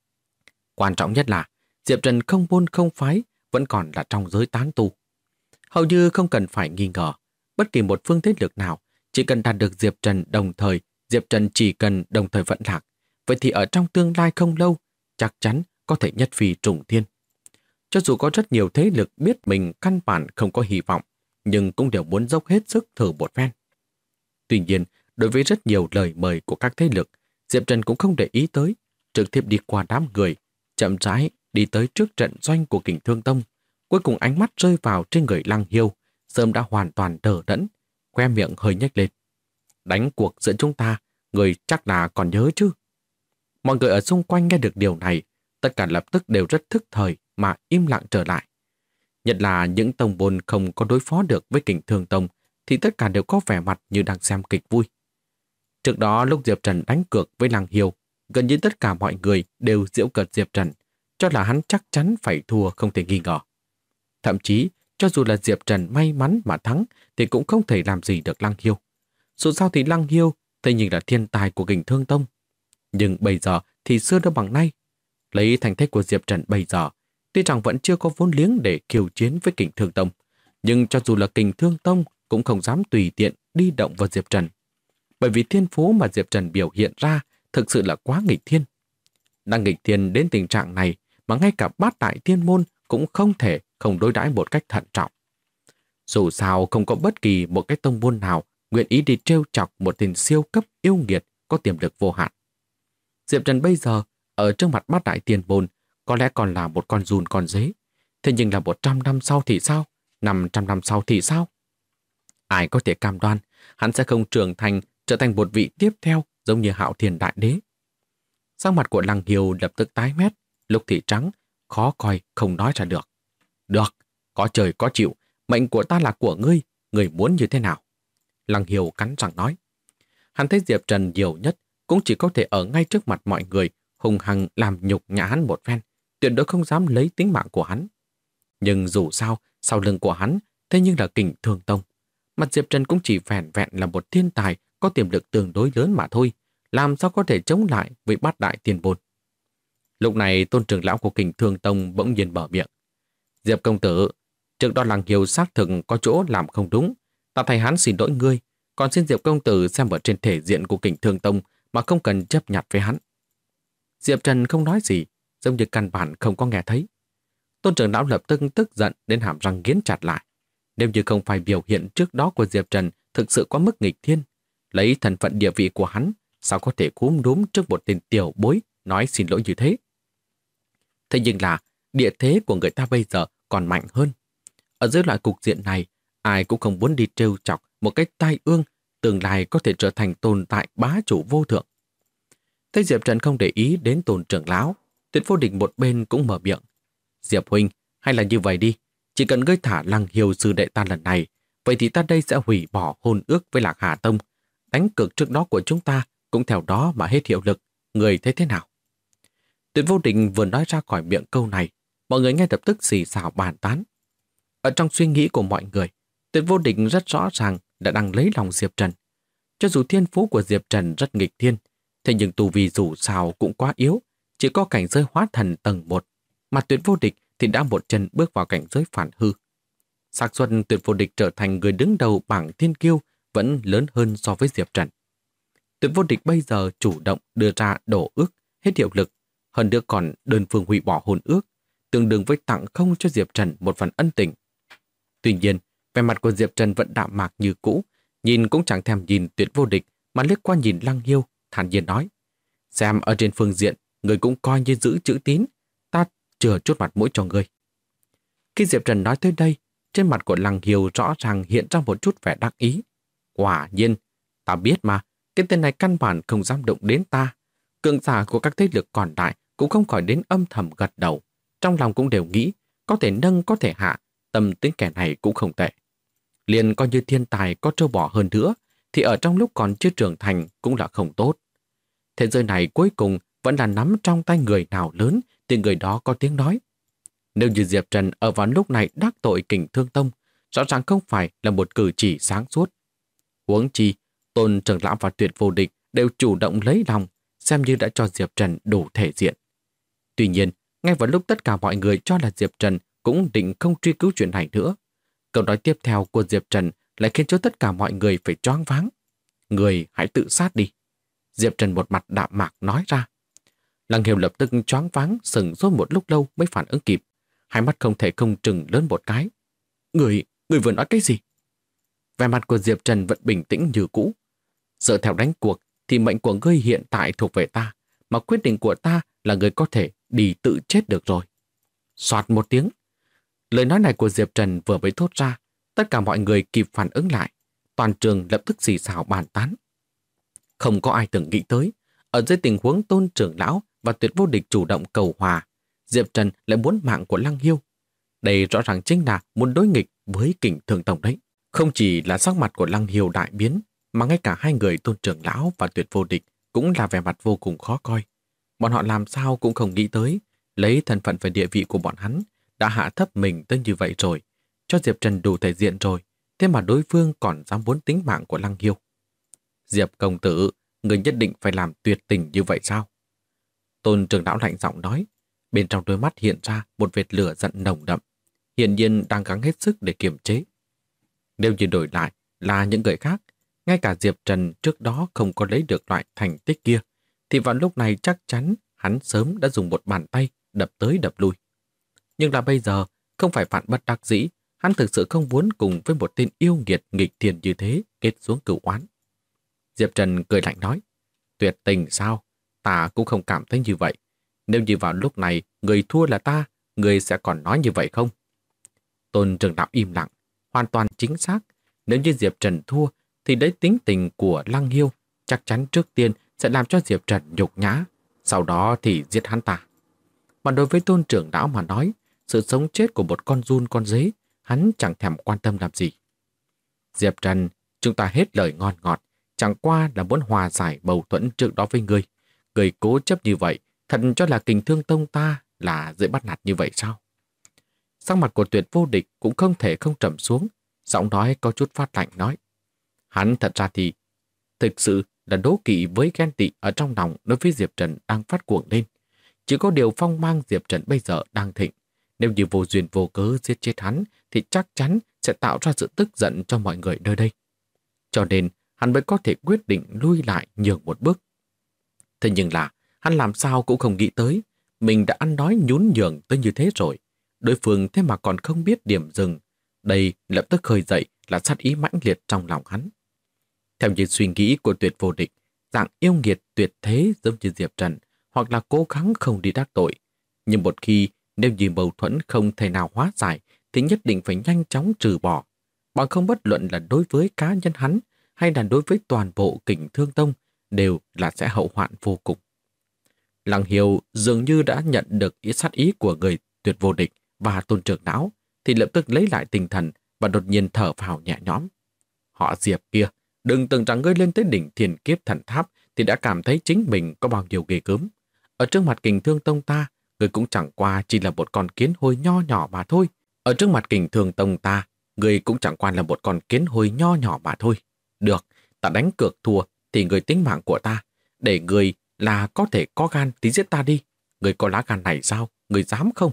Quan trọng nhất là Diệp Trần không môn không phái vẫn còn là trong giới tán tu. Hầu như không cần phải nghi ngờ, bất kỳ một phương thế lực nào chỉ cần đạt được Diệp Trần đồng thời, Diệp Trần chỉ cần đồng thời vận lạc, vậy thì ở trong tương lai không lâu chắc chắn có thể nhất phi trùng thiên. Cho dù có rất nhiều thế lực biết mình căn bản không có hy vọng, nhưng cũng đều muốn dốc hết sức thử một phen. Tuy nhiên, đối với rất nhiều lời mời của các thế lực, Diệp Trần cũng không để ý tới, trực tiếp đi qua đám người, chậm rãi đi tới trước trận doanh của Kình Thương Tông. Cuối cùng ánh mắt rơi vào trên người Lăng Hiêu, sớm đã hoàn toàn đờ đẫn, khoe miệng hơi nhếch lên. Đánh cuộc giữa chúng ta, người chắc là còn nhớ chứ? Mọi người ở xung quanh nghe được điều này, tất cả lập tức đều rất thức thời mà im lặng trở lại. Nhất là những tông môn không có đối phó được với Kình Thương Tông, thì tất cả đều có vẻ mặt như đang xem kịch vui. Trước đó lúc Diệp Trần đánh cược với Lăng Hiêu, gần như tất cả mọi người đều giễu cợt Diệp Trần, cho là hắn chắc chắn phải thua không thể nghi ngờ. Thậm chí, cho dù là Diệp Trần may mắn mà thắng thì cũng không thể làm gì được Lăng Hiêu. Dù sao thì Lăng Hiêu thế nhưng là thiên tài của Kình Thương Tông. Nhưng bây giờ thì xưa đâu bằng nay. Lấy thành tích của Diệp Trần bây giờ, tuy rằng vẫn chưa có vốn liếng để khiêu chiến với Kình Thương Tông, nhưng cho dù là Kình Thương Tông cũng không dám tùy tiện đi động vào Diệp Trần. Bởi vì thiên phú mà Diệp Trần biểu hiện ra thực sự là quá nghịch thiên. Đang nghịch thiên đến tình trạng này mà ngay cả bát đại thiên môn cũng không thể không đối đãi một cách thận trọng. Dù sao không có bất kỳ một cái tông môn nào nguyện ý đi trêu chọc một tên siêu cấp yêu nghiệt có tiềm lực vô hạn. Diệp Trần bây giờ ở trước mặt bát đại thiên môn có lẽ còn là một con giun con dế. Thế nhưng là 100 năm sau thì sao? 500 năm sau thì sao? Ai có thể cam đoan hắn sẽ không trưởng thành trở thành một vị tiếp theo giống như Hạo Thiên Đại Đế. Sắc mặt của Lăng Hiêu lập tức tái mét, lúc thì trắng, khó coi không nói ra được. Được, có trời có chịu, mệnh của ta là của ngươi, ngươi muốn như thế nào? Lăng Hiêu cắn răng nói. Hắn thấy Diệp Trần nhiều nhất cũng chỉ có thể ở ngay trước mặt mọi người hùng hăng làm nhục nhã hắn một phen, tuyệt đối không dám lấy tính mạng của hắn. Nhưng dù sao, sau lưng của hắn thế nhưng là Kình Thương Tông. Mặt Diệp Trần cũng chỉ vẻn vẹn là một thiên tài có tiềm lực tương đối lớn mà thôi, làm sao có thể chống lại với bát đại tiền bôn. Lúc này tôn trưởng lão của Kình Thương Tông bỗng nhiên mở miệng. Diệp công tử, trước đó Lăng Hiêu xác thực có chỗ làm không đúng, ta thay hắn xin lỗi ngươi, còn xin Diệp công tử xem ở trên thể diện của Kình Thương Tông mà không cần chấp nhặt với hắn. Diệp Trần không nói gì, giống như căn bản không có nghe thấy. Tôn trưởng lão lập tức tức giận đến hàm răng nghiến chặt lại. Nếu như không phải biểu hiện trước đó của Diệp Trần thực sự quá mức nghịch thiên, lấy thân phận địa vị của hắn, sao có thể cúm núm trước một tên tiểu bối nói xin lỗi như thế? Thế nhưng là địa thế của người ta bây giờ còn mạnh hơn. Ở dưới loại cục diện này, ai cũng không muốn đi trêu chọc một cái tai ương tương lai có thể trở thành tồn tại bá chủ vô thượng. Thấy Diệp Trần không để ý đến Tôn trưởng lão, Tuyệt Vô Địch một bên cũng mở miệng. Diệp huynh, hay là như vậy đi, chỉ cần ngươi thả Lăng Hiêu sư đệ ta lần này, vậy thì ta đây sẽ hủy bỏ hôn ước với Lạc Hà Tông. Đánh cược trước đó của chúng ta cũng theo đó mà hết hiệu lực. Người thấy thế nào? Tuyệt Vô Địch vừa nói ra khỏi miệng câu này, mọi người ngay lập tức xì xào bàn tán. Ở trong suy nghĩ của mọi người, Tuyệt Vô Địch rất rõ ràng đã đang lấy lòng Diệp Trần. Cho dù thiên phú của Diệp Trần rất nghịch thiên, thế nhưng tu vi dù sao cũng quá yếu, chỉ có cảnh giới hóa thần tầng 1, mà Tuyệt Vô Địch thì đã một chân bước vào cảnh giới phản hư. Xác suất Tuyệt Vô Địch trở thành người đứng đầu bảng thiên kiêu vẫn lớn hơn so với Diệp Trần. Tuyệt Vô Địch bây giờ chủ động đưa ra đổ ước hết hiệu lực, hơn nữa còn đơn phương hủy bỏ hôn ước, tương đương với tặng không cho Diệp Trần một phần ân tình. Tuy nhiên, vẻ mặt của Diệp Trần vẫn đạm mạc như cũ, nhìn cũng chẳng thèm nhìn Tuyệt Vô Địch mà liếc qua nhìn Lăng Hiêu, thản nhiên nói: xem ở trên phương diện, người cũng coi như giữ chữ tín, ta chừa chút mặt mũi cho người. Khi Diệp Trần nói tới đây, trên mặt của Lăng Hiêu rõ ràng hiện ra một chút vẻ đắc ý. Quả nhiên, ta biết mà, cái tên này căn bản không dám động đến ta. Cường giả của các thế lực còn lại cũng không khỏi đến âm thầm gật đầu. Trong lòng cũng đều nghĩ, có thể nâng có thể hạ, tâm tính kẻ này cũng không tệ. Liền coi như thiên tài có trâu bò hơn nữa, thì ở trong lúc còn chưa trưởng thành cũng là không tốt. Thế giới này cuối cùng vẫn là nắm trong tay người nào lớn thì người đó có tiếng nói. Nếu như Diệp Trần ở vào lúc này đắc tội Kình Thương Tông, rõ ràng không phải là một cử chỉ sáng suốt. Huống chi, Tôn trưởng lão và Tuyệt Vô Địch đều chủ động lấy lòng, xem như đã cho Diệp Trần đủ thể diện. Tuy nhiên, ngay vào lúc tất cả mọi người cho là Diệp Trần cũng định không truy cứu chuyện này nữa, câu nói tiếp theo của Diệp Trần lại khiến cho tất cả mọi người phải choáng váng. Người hãy tự sát đi. Diệp Trần một mặt đạm mạc nói ra. Lăng Hiêu lập tức choáng váng, sững sốt một lúc lâu mới phản ứng kịp. Hai mắt không thể không trừng lớn một cái. Người vừa nói cái gì? Vẻ mặt của Diệp Trần vẫn bình tĩnh như cũ. Dựa theo đánh cuộc thì mệnh của ngươi hiện tại thuộc về ta, mà quyết định của ta là ngươi có thể đi tự chết được rồi. Soạt một tiếng. Lời nói này của Diệp Trần vừa mới thốt ra, tất cả mọi người kịp phản ứng lại. Toàn trường lập tức xì xào bàn tán. Không có ai từng nghĩ tới, ở dưới tình huống Tôn trưởng lão và Tuyệt Vô Địch chủ động cầu hòa, Diệp Trần lại muốn mạng của Lăng Hiêu. Đây rõ ràng chính là muốn đối nghịch với Kình Thương Tông đấy. Không chỉ là sắc mặt của Lăng Hiêu đại biến, mà ngay cả hai người Tôn trưởng lão và Tuyệt Vô Địch cũng là vẻ mặt vô cùng khó coi. Bọn họ làm sao cũng không nghĩ tới, lấy thân phận và địa vị của bọn hắn, đã hạ thấp mình tới như vậy rồi, cho Diệp Trần đủ thể diện rồi, thế mà đối phương còn dám muốn tính mạng của Lăng Hiêu. Diệp công tử, người nhất định phải làm tuyệt tình như vậy sao? Tôn trưởng lão lạnh giọng nói, bên trong đôi mắt hiện ra một vệt lửa giận nồng đậm, hiển nhiên đang gắng hết sức để kiềm chế. Nếu như đổi lại là những người khác, ngay cả Diệp Trần trước đó không có lấy được loại thành tích kia, thì vào lúc này chắc chắn hắn sớm đã dùng một bàn tay đập tới đập lui. Nhưng là bây giờ, không phải vạn bất đắc dĩ, hắn thực sự không muốn cùng với một tên yêu nghiệt nghịch thiền như thế kết xuống cửu oán. Diệp Trần cười lạnh nói, tuyệt tình sao? Ta cũng không cảm thấy như vậy. Nếu như vào lúc này người thua là ta, người sẽ còn nói như vậy không? Tôn trưởng lão im lặng, hoàn toàn chính xác. Nếu như Diệp Trần thua, thì đấy tính tình của Lăng Hiêu chắc chắn trước tiên sẽ làm cho Diệp Trần nhục nhã, sau đó thì giết hắn ta. Mà đối với Tôn trưởng lão mà nói, sự sống chết của một con giun con dế, hắn chẳng thèm quan tâm làm gì. Diệp Trần, chúng ta hết lời ngon ngọt, chẳng qua là muốn hòa giải mâu thuẫn trước đó với ngươi. Người cố chấp như vậy, thật cho là Kình Thương Tông ta là dễ bắt nạt như vậy sao? Sắc mặt của Tuyệt Vô Địch cũng không thể không trầm xuống, giọng nói có chút phát lạnh nói. Hắn thật ra thì thực sự là đố kỵ với ghen tị ở trong lòng đối với Diệp Trần đang phát cuồng lên. Chỉ có điều phong mang Diệp Trần bây giờ đang thịnh. Nếu như vô duyên vô cớ giết chết hắn thì chắc chắn sẽ tạo ra sự tức giận cho mọi người nơi đây. Cho nên hắn mới có thể quyết định lui lại nhường một bước. Thế nhưng là hắn làm sao cũng không nghĩ tới mình đã ăn nói nhún nhường tới như thế rồi. Đối phương thế mà còn không biết điểm dừng. Đây lập tức khơi dậy là sát ý mãnh liệt trong lòng hắn. Theo như suy nghĩ của Tuyệt Vô Địch, dạng yêu nghiệt tuyệt thế giống như Diệp Trần hoặc là cố gắng không đi đắc tội. Nhưng một khi nếu như mâu thuẫn không thể nào hóa giải thì nhất định phải nhanh chóng trừ bỏ. Bằng không bất luận là đối với cá nhân hắn hay là đối với toàn bộ Kình Thương Tông đều là sẽ hậu hoạn vô cùng. Lăng Hiêu dường như đã nhận được sát ý của người Tuyệt Vô Địch và Tôn trưởng lão thì lập tức lấy lại tinh thần và đột nhiên thở phào nhẹ nhõm. Họ Diệp kia, đừng tưởng rằng ngươi lên tới đỉnh Thiên Kiếp Thần Tháp thì đã cảm thấy chính mình có bao nhiêu ghê gớm. Ở trước mặt Kình Thương Tông ta, ngươi cũng chẳng qua chỉ là một con kiến hôi nho nhỏ mà thôi. Ở trước mặt Kình Thương Tông ta, ngươi cũng chẳng qua là một con kiến hôi nho nhỏ mà thôi. Được, ta đánh cược thua thì ngươi tính mạng của ta, để ngươi là có thể có gan tí giết ta đi. Ngươi có lá gan này sao? Ngươi dám không?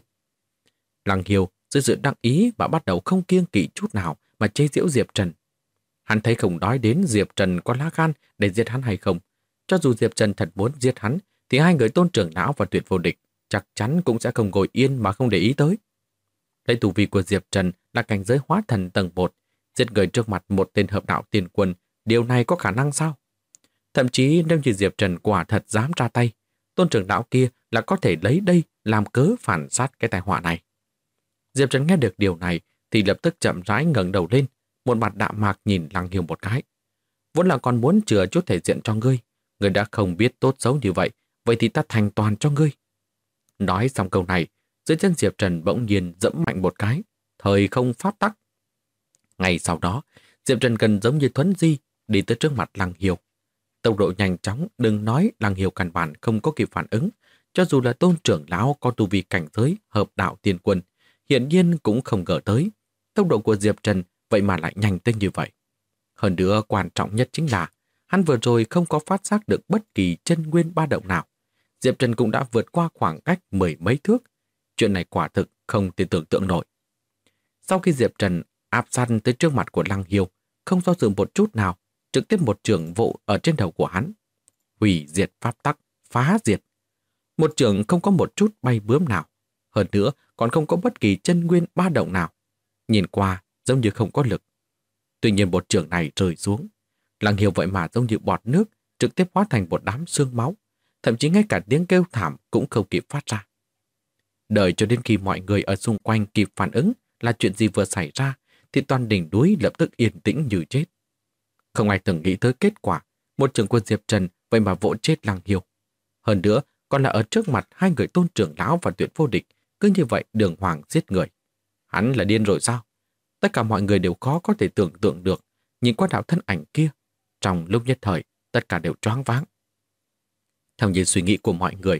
Lăng Hiêu dưới sự đắc ý và bắt đầu không kiêng kỵ chút nào mà chế giễu Diệp Trần. Hắn thấy không nói đến Diệp Trần có lá gan để giết hắn hay không. Cho dù Diệp Trần thật muốn giết hắn, thì hai người Tôn trưởng lão và Tuyệt Vô Địch chắc chắn cũng sẽ không ngồi yên mà không để ý tới. Lấy tu vi của Diệp Trần là cảnh giới hóa thần tầng 1, giết người trước mặt một tên hợp đạo tiên quân, điều này có khả năng sao? Thậm chí nếu như Diệp Trần quả thật dám ra tay, Tôn trưởng lão kia là có thể lấy đây làm cớ phản sát cái tai họa này. Diệp Trần nghe được điều này thì lập tức chậm rãi ngẩng đầu lên, một mặt đạm mạc nhìn Lăng Hiêu một cái. Vốn là còn muốn chừa chút thể diện cho ngươi, ngươi đã không biết tốt xấu như vậy, vậy thì ta thành toàn cho ngươi. Nói xong câu này, dưới chân Diệp Trần bỗng nhiên dẫm mạnh một cái, thời không pháp tắc. Ngay sau đó, Diệp Trần gần giống như thuấn di đi tới trước mặt Lăng Hiêu. Tốc độ nhanh chóng, đừng nói Lăng Hiêu căn bản không có kịp phản ứng, cho dù là Tôn trưởng lão có tu vi cảnh giới hợp đạo tiên quân, hiển nhiên cũng không ngờ tới. Tốc độ của Diệp Trần vậy mà lại nhanh tới như vậy. Hơn nữa quan trọng nhất chính là hắn vừa rồi không có phát giác được bất kỳ chân nguyên ba động nào. Diệp Trần cũng đã vượt qua khoảng cách mười mấy thước. Chuyện này quả thực không thể tưởng tượng nổi. Sau khi Diệp Trần áp sát tới trước mặt của Lăng Hiêu, không do dự một chút nào, trực tiếp một chưởng vỗ ở trên đầu của hắn. Hủy diệt pháp tắc, phá diệt. Một chưởng không có một chút bay bướm nào. Hơn nữa còn không có bất kỳ chân nguyên ba động nào. Nhìn qua giống như không có lực. Tuy nhiên một chưởng này rơi xuống, Lăng Hiêu vậy mà giống như bọt nước, trực tiếp hóa thành một đám xương máu. Thậm chí ngay cả tiếng kêu thảm cũng không kịp phát ra. Đợi cho đến khi mọi người ở xung quanh kịp phản ứng là chuyện gì vừa xảy ra, thì toàn đỉnh núi lập tức yên tĩnh như chết. Không ai từng nghĩ tới kết quả, một trưởng quân Diệp Trần vậy mà vỗ chết Lăng Hiêu. Hơn nữa, còn là ở trước mặt hai người Tôn trưởng lão và Tuyệt Vô Địch, cứ như vậy đường hoàng giết người. Hắn là điên rồi sao? Tất cả mọi người đều khó có thể tưởng tượng được, nhìn qua đạo thân ảnh kia. Trong lúc nhất thời, tất cả đều choáng váng. Theo như suy nghĩ của mọi người,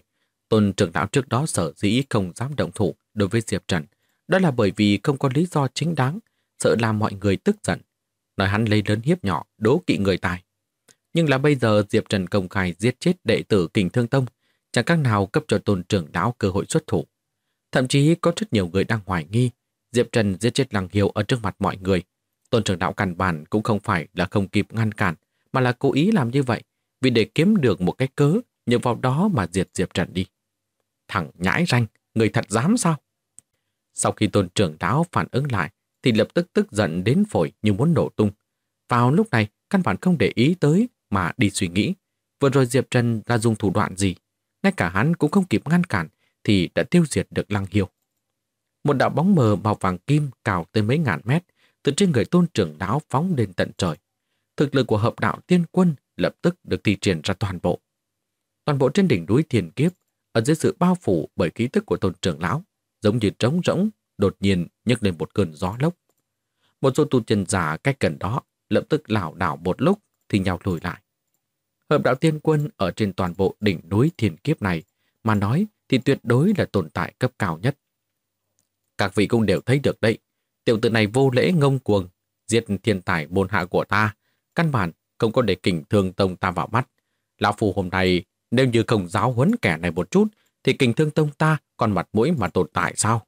Tôn trưởng lão trước đó sở dĩ không dám động thủ đối với Diệp Trần, đó là bởi vì không có lý do chính đáng, sợ làm mọi người tức giận, nói hắn lấy lớn hiếp nhỏ, đố kỵ người tài. Nhưng là bây giờ Diệp Trần công khai giết chết đệ tử Kình Thương Tông, chẳng các nào cấp cho Tôn trưởng lão cơ hội xuất thủ. Thậm chí có rất nhiều người đang hoài nghi Diệp Trần giết chết Lăng Hiếu ở trước mặt mọi người. Tôn trưởng lão căn bản cũng không phải là không kịp ngăn cản, mà là cố ý làm như vậy vì để kiếm được một cái cớ nhờ vào đó mà diệt Diệp Trần đi. Thằng nhãi ranh, người thật dám sao? Sau khi Tôn trưởng lão phản ứng lại thì lập tức tức giận đến phổi như muốn nổ tung. Vào lúc này căn bản không để ý tới mà đi suy nghĩ vừa rồi Diệp Trần là dùng thủ đoạn gì. Ngay cả hắn cũng không kịp ngăn cản thì đã tiêu diệt được Lăng Hiếu. Một đạo bóng mờ màu vàng kim cao tới mấy ngàn mét từ trên người Tôn trưởng lão phóng lên tận trời. Thực lực của hợp đạo tiên quân lập tức được thi triển ra toàn bộ. Toàn bộ trên đỉnh núi Thiên Kiếp, ở dưới sự bao phủ bởi khí tức của Tôn trưởng lão, giống như trống rỗng, đột nhiên nhấc lên một cơn gió lốc. Một số tu chân giả cách gần đó lập tức lảo đảo một lúc thì nhào lùi lại. Hợp đạo tiên quân ở trên toàn bộ đỉnh núi Thiên Kiếp này mà nói thì tuyệt đối là tồn tại cấp cao nhất. Các vị cũng đều thấy được đấy, tiểu tử này vô lễ ngông cuồng, giết thiên tài môn hạ của ta, căn bản không có để Kình Thương Tông ta vào mắt. Lão Phu hôm nay nếu như không giáo huấn kẻ này một chút thì Kình Thương Tông ta còn mặt mũi mà tồn tại sao?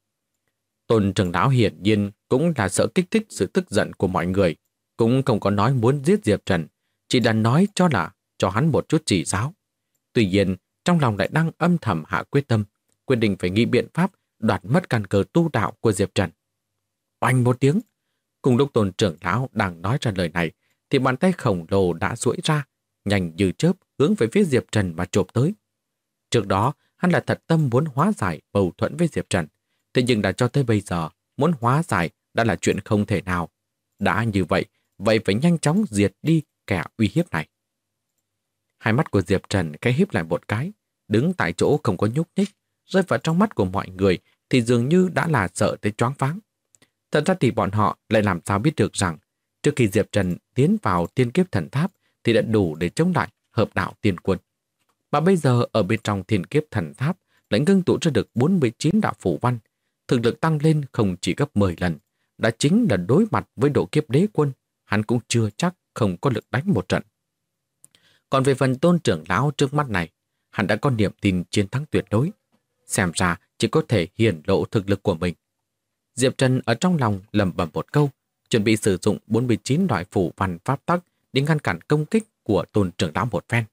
Tôn trưởng lão hiển nhiên cũng là sợ kích thích sự tức giận của mọi người, cũng không có nói muốn giết Diệp Trần, chỉ là nói cho hắn một chút chỉ giáo. Tuy nhiên, trong lòng lại đang âm thầm hạ quyết tâm, quyết định phải nghĩ biện pháp đoạt mất căn cơ tu đạo của Diệp Trần. Oanh một tiếng, cùng lúc Tôn trưởng lão đang nói ra lời này, thì bàn tay khổng lồ đã duỗi ra, nhanh như chớp hướng về phía Diệp Trần mà chộp tới. Trước đó, hắn là thật tâm muốn hóa giải mâu thuẫn với Diệp Trần, thế nhưng đã cho tới bây giờ, muốn hóa giải đã là chuyện không thể nào. Đã như vậy, vậy phải nhanh chóng diệt đi kẻ uy hiếp này. Hai mắt của Diệp Trần cái híp lại một cái, đứng tại chỗ không có nhúc nhích, rơi vào trong mắt của mọi người thì dường như đã là sợ tới choáng váng. Thật ra thì bọn họ lại làm sao biết được rằng trước khi Diệp Trần tiến vào Thiên Kiếp Thần Tháp thì đã đủ để chống lại hợp đạo tiên quân. Mà bây giờ ở bên trong Thiên Kiếp Thần Tháp lại ngưng tụ ra được 49 đạo phủ văn, thực lực tăng lên không chỉ gấp 10 lần, đã chính là đối mặt với độ kiếp đế quân, hắn cũng chưa chắc không có lực đánh một trận. Còn về phần Tôn trưởng lão trước mắt này, hắn đã có niềm tin chiến thắng tuyệt đối. Xem ra chỉ có thể hiển lộ thực lực của mình. Diệp Trần ở trong lòng lẩm bẩm một câu, chuẩn bị sử dụng 49 loại phủ văn pháp tắc để ngăn cản công kích của Tôn trưởng lão một phen.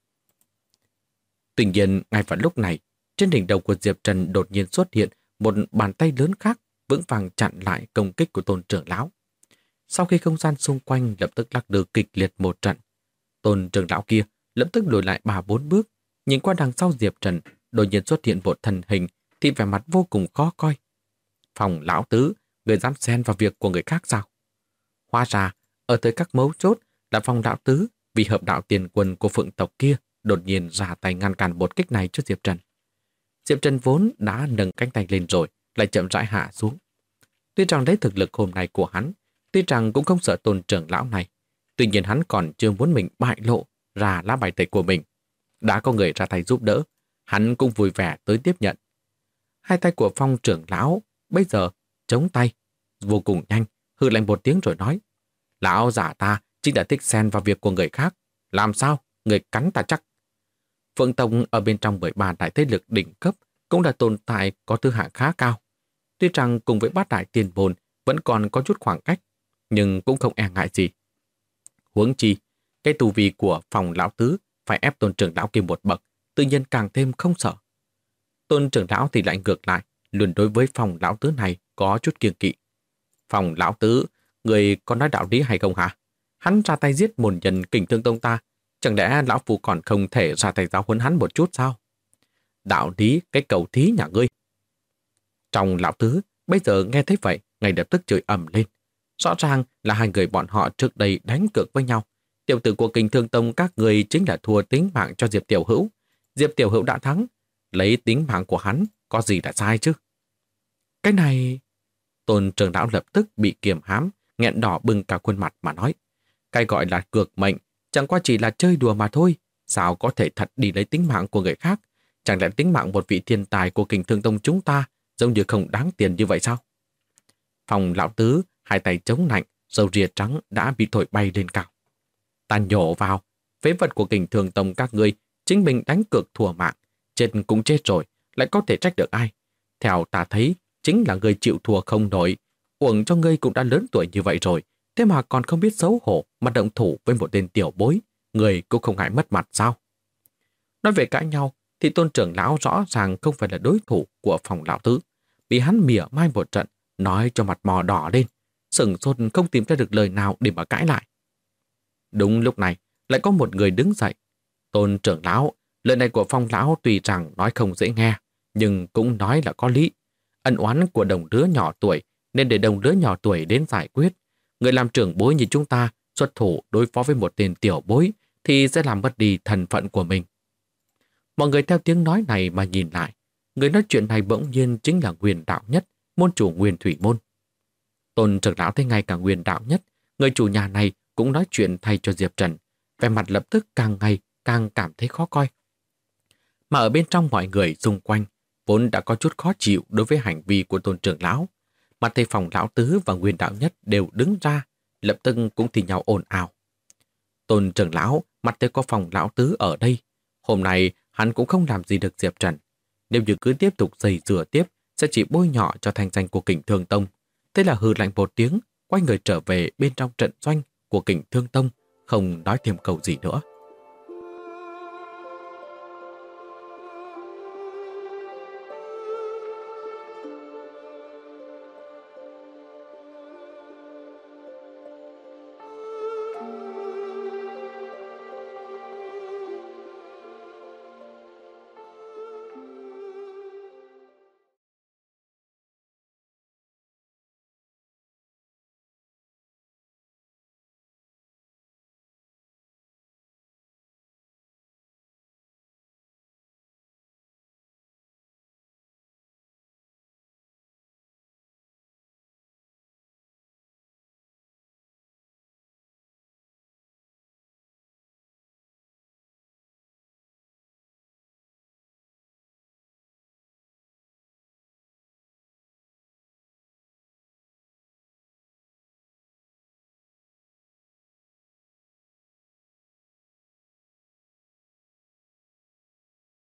Tuy nhiên, ngay vào lúc này, trên đỉnh đầu của Diệp Trần đột nhiên xuất hiện một bàn tay lớn khác vững vàng chặn lại công kích của Tôn trưởng lão. Sau khi không gian xung quanh lập tức lắc lư kịch liệt một trận, Tôn trưởng lão kia lập tức lùi lại 3-4 bước, nhìn qua đằng sau Diệp Trần, đột nhiên xuất hiện một thân hình thì vẻ mặt vô cùng khó coi. Phòng lão tứ, người dám xen vào việc của người khác sao? Hóa ra, ở thời các mấu chốt là phòng lão tứ vì hợp đạo tiền quân của phượng tộc kia đột nhiên ra tay ngăn cản một kích này cho Diệp Trần. Diệp Trần vốn đã nâng cánh tay lên rồi, lại chậm rãi hạ xuống. Tuy rằng lấy thực lực hôm nay của hắn, tuy rằng cũng không sợ Tôn trưởng lão này, tuy nhiên hắn còn chưa muốn mình bại lộ ra lá bài tẩy của mình. Đã có người ra tay giúp đỡ, hắn cũng vui vẻ tới tiếp nhận. Hai tay của Phong trưởng lão bây giờ chống tay, vô cùng nhanh, hừ lạnh một tiếng rồi nói: Lão giả ta chính là thích xen vào việc của người khác, làm sao người cắn ta chắc. Phượng Tông ở bên trong 13 đại thế lực đỉnh cấp cũng là tồn tại có thứ hạng khá cao. Tuy rằng cùng với bát đại tiền bồn vẫn còn có chút khoảng cách, nhưng cũng không e ngại gì. Huống chi, cái tu vi của phòng lão tứ phải ép Tôn trưởng lão kia một bậc, tự nhiên càng thêm không sợ. Tôn trưởng lão thì lại ngược lại, luôn đối với phòng lão tứ này có chút kiêng kỵ. Phòng lão tứ, người có nói đạo lý hay không hả? Hắn ra tay giết môn nhân Kình Thương Tông ta, chẳng lẽ lão phu còn không thể ra tay giáo huấn hắn một chút sao? Đạo lý cái cầu thí nhà ngươi. Trong lão tứ, bây giờ nghe thấy vậy, ngay lập tức chửi ầm lên. Rõ ràng là hai người bọn họ trước đây đánh cược với nhau. Tiểu tử của Kình Thương Tông các người chính là thua tính mạng cho Diệp Tiểu Hữu. Diệp Tiểu Hữu đã thắng, lấy tính mạng của hắn, có gì đã sai chứ? Cái này... Tôn trưởng lão lập tức bị kiềm hãm, nghẹn đỏ bừng cả khuôn mặt mà nói. Cái gọi là cược mệnh, chẳng qua chỉ là chơi đùa mà thôi. Sao có thể thật đi lấy tính mạng của người khác? Chẳng lẽ tính mạng một vị thiên tài của Kình Thương Tông chúng ta giống như không đáng tiền như vậy sao? Phong lão tứ, hai tay chống nạnh, râu ria trắng đã bị thổi bay lên cao. Ta nhổ vào, phế vật của Kình Thương Tông các ngươi, chính mình đánh cược thua mạng, chết cũng chết rồi, lại có thể trách được ai? Theo ta thấy, chính là ngươi chịu thua không nổi. Uổng cho ngươi cũng đã lớn tuổi như vậy rồi, thế mà còn không biết xấu hổ mà động thủ với một tên tiểu bối, người cũng không ngại mất mặt sao? Nói về cãi nhau, thì Tôn trưởng lão rõ ràng không phải là đối thủ của Phong lão tứ, bị hắn mỉa mai một trận, nói cho mặt mò đỏ lên, sửng sốt không tìm ra được lời nào để mà cãi lại. Đúng lúc này, lại có một người đứng dậy. Tôn trưởng lão, lời này của Phong lão tuy rằng nói không dễ nghe, nhưng cũng nói là có lý. Ân oán của đồng đứa nhỏ tuổi, nên để đồng đứa nhỏ tuổi đến giải quyết. Người làm trưởng bối như chúng ta xuất thủ đối phó với một tên tiểu bối thì sẽ làm mất đi thân phận của mình. Mọi người theo tiếng nói này mà nhìn lại. Người nói chuyện này bỗng nhiên chính là Nguyên Đạo Nhất, môn chủ Nguyên Thủy Môn. Tôn trưởng lão thấy ngay cả Nguyên Đạo Nhất, người chủ nhà này cũng nói chuyện thay cho Diệp Trần. Vẻ mặt lập tức càng ngày càng cảm thấy khó coi. Mà ở bên trong mọi người xung quanh vốn đã có chút khó chịu đối với hành vi của Tôn trưởng lão. Mặt thấy Phong lão tứ và Nguyên Đạo Nhất đều đứng ra, lập tức cũng thì nhau ồn ào. Tôn trưởng lão, mặt thấy có Phong lão tứ ở đây. Hôm nay hắn cũng không làm gì được Diệp Trần. Nếu như cứ tiếp tục giày rửa tiếp, sẽ chỉ bôi nhọ cho thanh danh của Kình Thương Tông. Thế là hừ lạnh một tiếng, quay người trở về bên trong trận doanh của Kình Thương Tông, không nói thêm câu gì nữa.